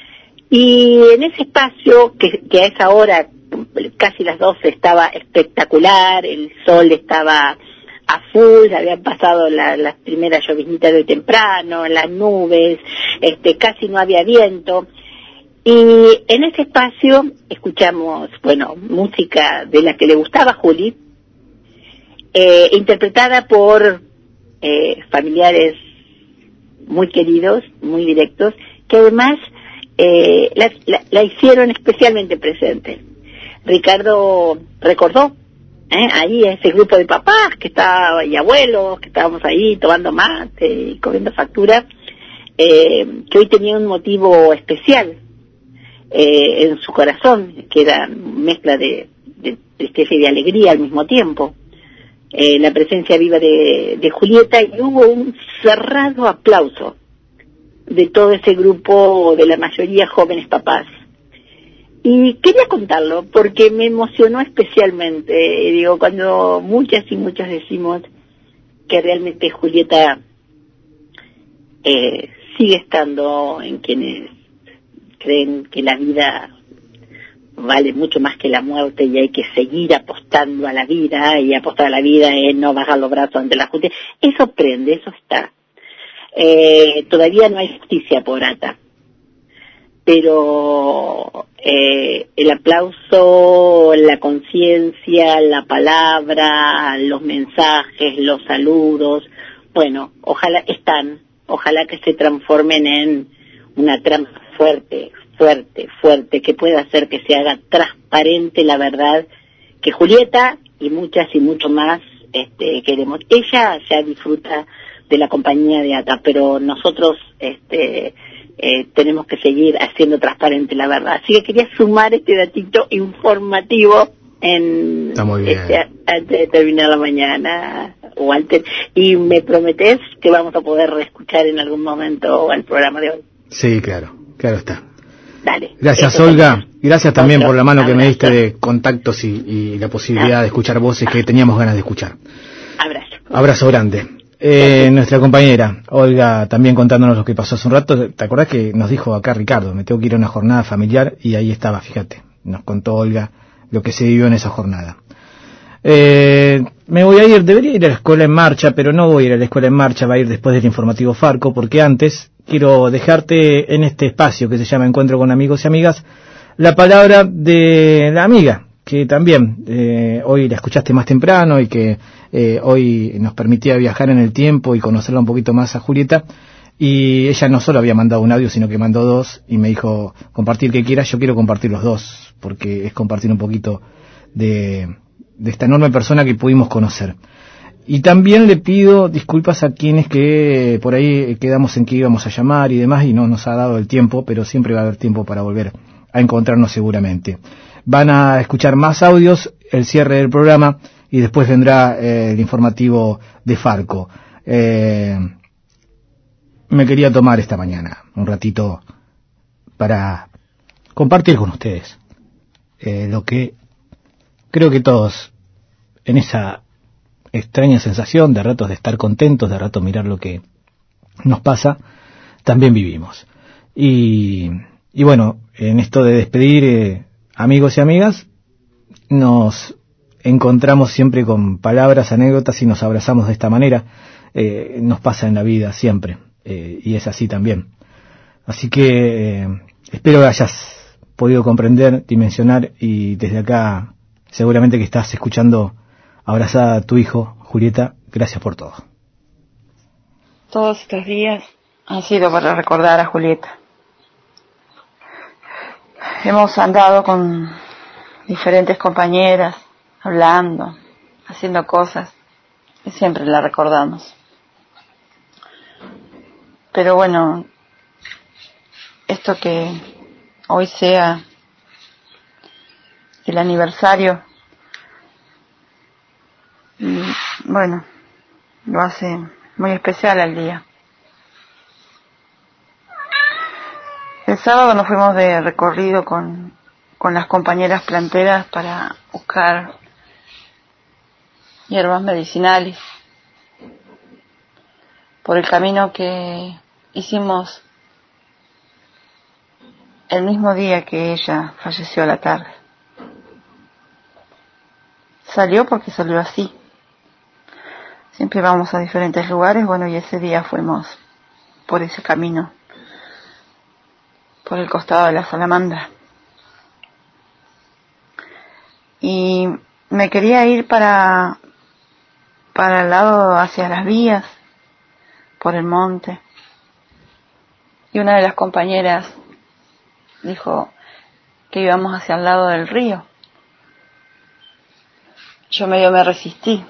Y en ese espacio, que a esa hora, casi las 12, estaba espectacular, el sol estaba a full, habían pasado las primeras lloviznitas de temprano, las nubes, casi no había viento. Y en ese espacio escuchamos, bueno, música de la que le gustaba a Juli, interpretada por familiares muy queridos, muy directos, que además la hicieron especialmente presente. Ricardo recordó ahí ese grupo de papás que estaba, y abuelos, que estábamos ahí tomando mate y comiendo factura, que hoy tenía un motivo especial en su corazón, que era mezcla de tristeza y de alegría al mismo tiempo. La presencia viva de Julieta, y hubo un cerrado aplauso de todo ese grupo, de la mayoría jóvenes papás. Y quería contarlo porque me emocionó especialmente. Digo, cuando muchas y muchos decimos que realmente Julieta sigue estando en quienes creen que la vida vale mucho más que la muerte y hay que seguir apostando a la vida, y apostar a la vida es no bajar los brazos ante la justicia. Eso prende, eso está. Todavía no hay justicia por Ata, pero el aplauso, la conciencia, la palabra, los mensajes, los saludos, bueno, ojalá que se transformen en una trama fuerte, que pueda hacer que se haga transparente la verdad que Julieta y muchas y mucho más queremos. Ella ya disfruta de la compañía de Ata, pero nosotros tenemos que seguir haciendo transparente la verdad. Así que quería sumar este datito informativo Está muy bien. Antes de terminar la mañana, Walter, y me prometés que vamos a poder reescuchar en algún momento el programa de hoy. Sí, claro está. Dale. Gracias, Olga. Gracias también por la mano que me diste de contactos y la posibilidad de escuchar voces que teníamos ganas de escuchar. Abrazo grande. Nuestra compañera Olga también contándonos lo que pasó hace un rato. ¿Te acordás que nos dijo acá Ricardo? Me tengo que ir a una jornada familiar, y ahí estaba, fíjate. Nos contó Olga lo que se vivió en esa jornada. Me voy a ir, debería ir a la escuela en marcha, pero no voy a ir a la escuela en marcha, va a ir después del informativo Farco, porque antes quiero dejarte en este espacio que se llama Encuentro con Amigos y Amigas la palabra de la amiga, que también hoy la escuchaste más temprano y que hoy nos permitía viajar en el tiempo y conocerla un poquito más a Julieta. Y ella no solo había mandado un audio, sino que mandó dos, y me dijo compartir que quieras. Yo quiero compartir los dos, porque es compartir un poquito de esta enorme persona que pudimos conocer. Y también le pido disculpas a quienes que por ahí quedamos en que íbamos a llamar y demás, y no nos ha dado el tiempo, pero siempre va a haber tiempo para volver a encontrarnos seguramente. Van a escuchar más audios, el cierre del programa, y después vendrá el informativo de Farco. Me quería tomar esta mañana un ratito para compartir con ustedes lo que creo que todos, en esa extraña sensación de ratos de estar contentos, de ratos mirar lo que nos pasa, también vivimos. Y bueno, en esto de despedir amigos y amigas, nos encontramos siempre con palabras, anécdotas, y nos abrazamos de esta manera. Nos pasa en la vida siempre, y es así también. Así que espero que hayas podido comprender, dimensionar, y desde acá seguramente que estás escuchando abrazada a tu hijo, Julieta. Gracias por todo. Todos estos días han sido para recordar a Julieta. Hemos andado con diferentes compañeras, hablando, haciendo cosas, y siempre la recordamos. Pero bueno, esto que hoy sea el aniversario, bueno, lo hace muy especial al día. El sábado nos fuimos de recorrido con las compañeras planteras para buscar hierbas medicinales por el camino que hicimos el mismo día que ella falleció a la tarde. Salió porque salió así. Siempre vamos a diferentes lugares, bueno, y ese día fuimos por ese camino por el costado de la salamandra. Y me quería ir para el lado hacia las vías, por el monte. Y una de las compañeras dijo que íbamos hacia el lado del río. Yo medio me resistí.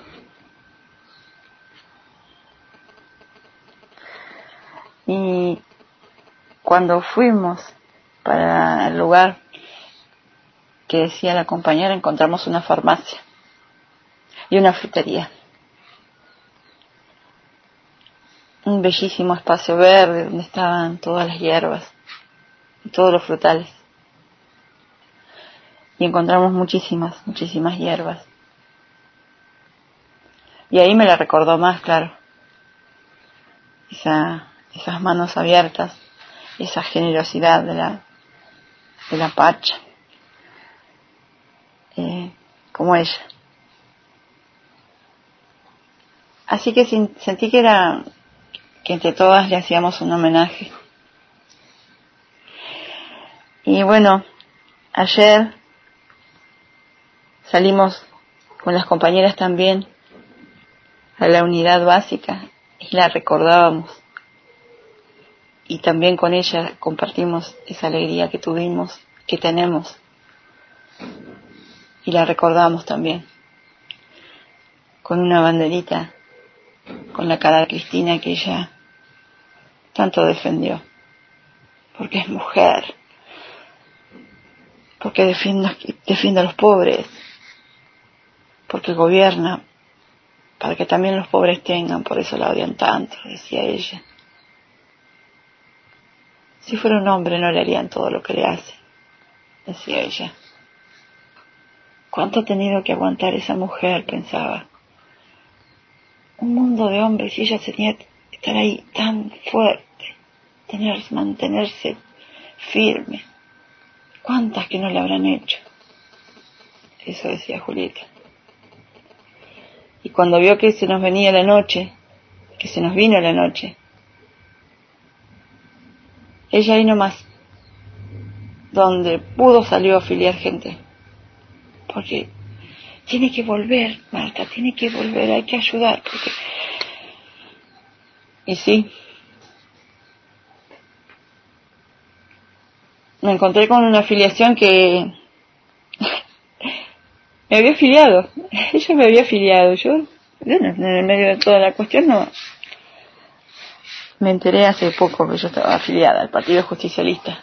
Y cuando fuimos para el lugar que decía la compañera, encontramos una farmacia y una frutería. Un bellísimo espacio verde donde estaban todas las hierbas y todos los frutales. Y encontramos muchísimas hierbas. Y ahí me la recordó más, claro. Esas manos abiertas, esa generosidad de la Pacha. Como ella. Así que sentí que entre todas le hacíamos un homenaje. Y bueno, ayer salimos con las compañeras también a la unidad básica y la recordábamos. Y también con ella compartimos esa alegría que tuvimos, que tenemos. Y la recordamos también. Con una banderita, con la cara de Cristina que ella tanto defendió. Porque es mujer. Porque defiende a los pobres. Porque gobierna para que también los pobres tengan, por eso la odian tanto, decía ella. Si fuera un hombre no le harían todo lo que le hace, decía ella. ¿Cuánto ha tenido que aguantar esa mujer?, pensaba. Un mundo de hombres y ella tenía que estar ahí tan fuerte, mantenerse firme. ¿Cuántas que no le habrán hecho? Eso decía Julieta. Y cuando vio que se nos venía la noche, que se nos vino la noche, ella ahí nomás, donde pudo, salió a afiliar gente. Porque tiene que volver, Marta, tiene que volver, hay que ayudar. Y sí, me encontré con una afiliación que me había afiliado. Ella me había afiliado. Yo, bueno, en el medio de toda la cuestión, no. Me enteré hace poco que yo estaba afiliada al Partido Justicialista.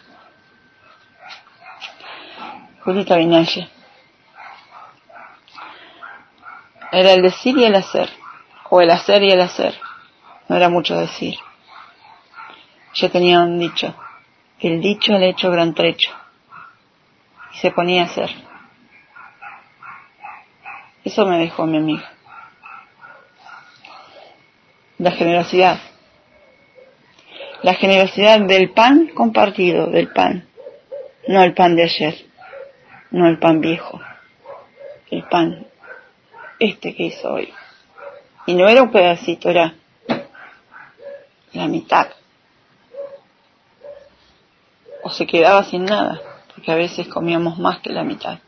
Julieta Vinalla. Era el decir y el hacer. O el hacer y el hacer. No era mucho decir. Yo tenía un dicho. El dicho al hecho gran trecho. Y se ponía a hacer. Eso me dejó mi amiga. La generosidad. La generosidad del pan compartido, del pan. No el pan de ayer. No el pan viejo. El pan que hizo hoy. Y no era un pedacito, era la mitad. O se quedaba sin nada, porque a veces comíamos más que la mitad.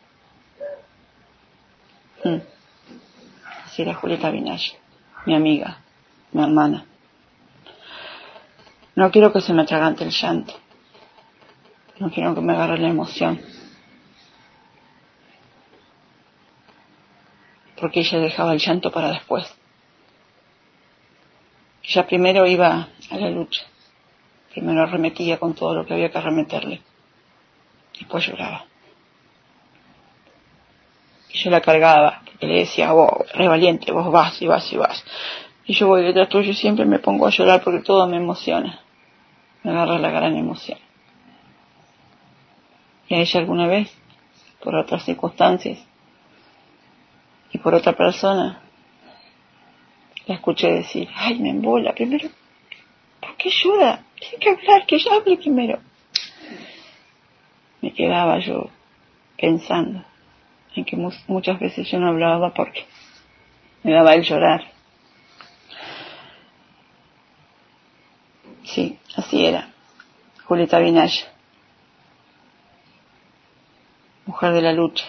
Así era Julieta Vinalla, mi amiga, mi hermana. No quiero que se me atragante el llanto. No quiero que me agarre la emoción. Porque ella dejaba el llanto para después. Ella primero iba a la lucha. Primero arremetía con todo lo que había que arremeterle. Después lloraba. Y yo la cargaba, porque le decía, vos, re valiente, vos vas y vas y vas. Y yo voy detrás tuyo y siempre me pongo a llorar porque todo me emociona. Me agarra la gran emoción. Y a ella alguna vez, por otras circunstancias, y por otra persona, la escuché decir, ay, me embola, primero, ¿por qué llora? Tiene que hablar, que ella hable primero. Me quedaba yo pensando en que muchas veces yo no hablaba porque me daba el llorar. Sí, así era, Julieta Vinalla. mujer de la lucha,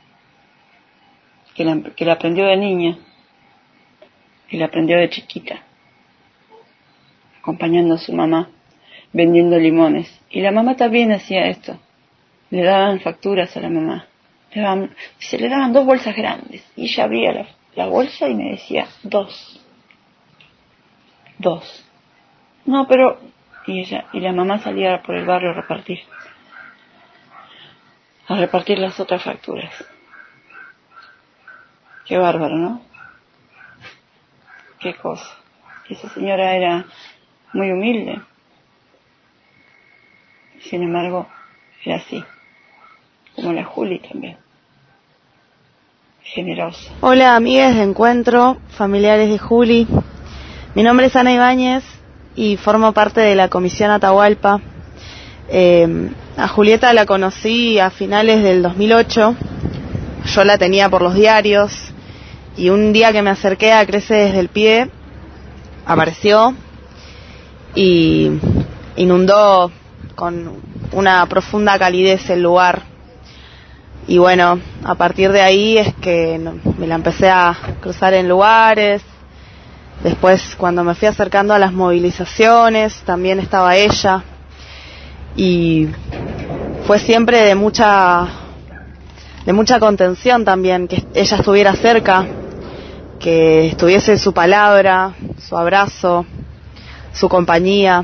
que la aprendió de niña, que la aprendió de chiquita, acompañando a su mamá, vendiendo limones. Y la mamá también hacía esto, le daban facturas a la mamá, le daban 2 bolsas grandes, y ella abría la bolsa y me decía 2. No, pero... Y la mamá salía por el barrio a repartir las otras facturas. Qué bárbaro, ¿no? Qué cosa. Esa señora era muy humilde. Sin embargo, era así. Como la Juli también. Generosa. Hola, amigas de Encuentro, familiares de Juli. Mi nombre es Ana Ibáñez y formo parte de la Comisión Atahualpa. A Julieta la conocí a finales del 2008. Yo la tenía por los diarios y un día que me acerqué a Crece desde el Pie, apareció y inundó con una profunda calidez el lugar. Y bueno, a partir de ahí es que me la empecé a cruzar en lugares. Después, cuando me fui acercando a las movilizaciones, también estaba ella. Y fue siempre de mucha contención también, que ella estuviera cerca, que estuviese su palabra, su abrazo, su compañía.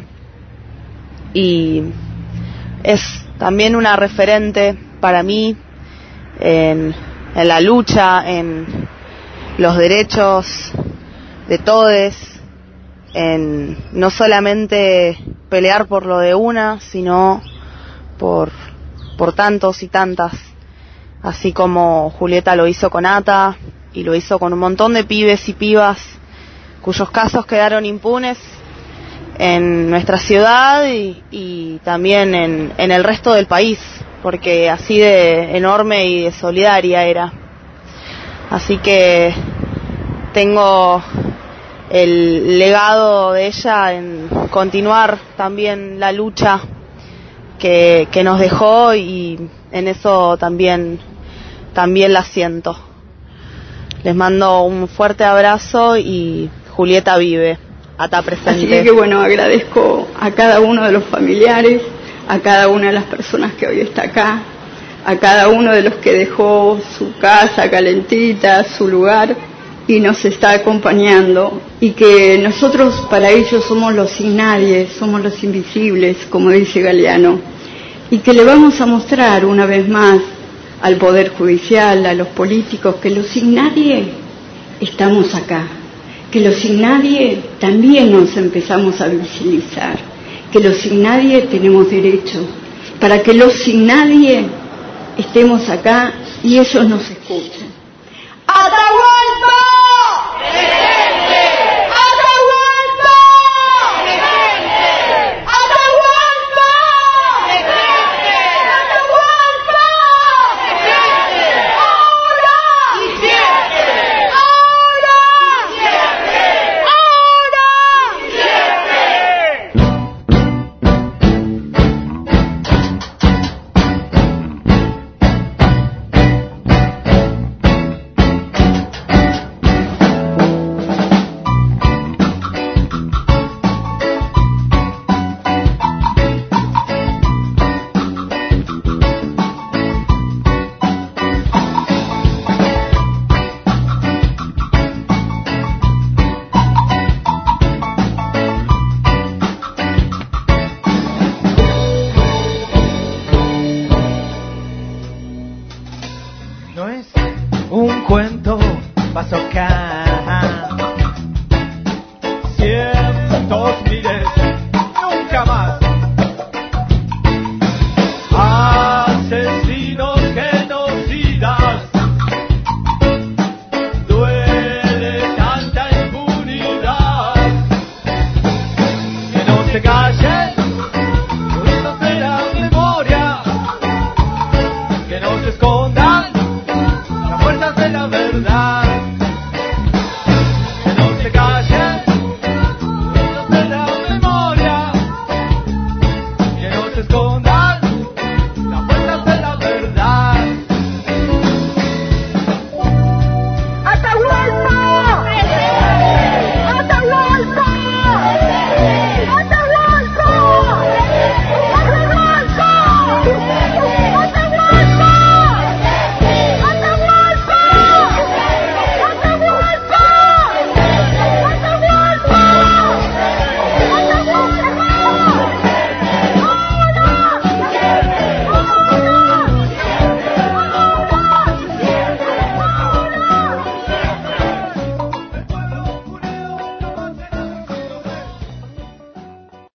Y es también una referente para mí en la lucha, en los derechos de todes, en no solamente pelear por lo de una, sino por tantos y tantas, así como Julieta lo hizo con Ata y lo hizo con un montón de pibes y pibas cuyos casos quedaron impunes en nuestra ciudad y también en el resto del país, porque así de enorme y de solidaria era. Así que tengo el legado de ella en continuar también la lucha que nos dejó, y en eso también la siento. Les mando un fuerte abrazo y Julieta vive, Ata presente. Así que bueno, agradezco a cada uno de los familiares, a cada una de las personas que hoy está acá, a cada uno de los que dejó su casa calentita, su lugar, y nos está acompañando, y que nosotros para ellos somos los sin nadie, somos los invisibles, como dice Galeano, y que le vamos a mostrar una vez más al Poder Judicial, a los políticos, que los sin nadie estamos acá, que los sin nadie también nos empezamos a visibilizar, que los sin nadie tenemos derecho, para que los sin nadie estemos acá y ellos nos escuchen. ¡Atahualpa! ¡Presente! ¡Atahualpa! ¡Presente! ¡Atahualpa! ¡Presente! ¡Atahualpa! ¡Presente! ¡Ahora! ¡Y siempre! ¡Ahora! ¡Y siempre! ¡Ahora! ¡Y No es un cuento, pasó acá. Cientos, miles, nunca más. Asesinos, genocidas. Duele tanta impunidad. Que no se callen ruidos de la memoria. Que no se escondan las fuerzas de la verdad. Que no se callen ruidos de la memoria. Que no se escondan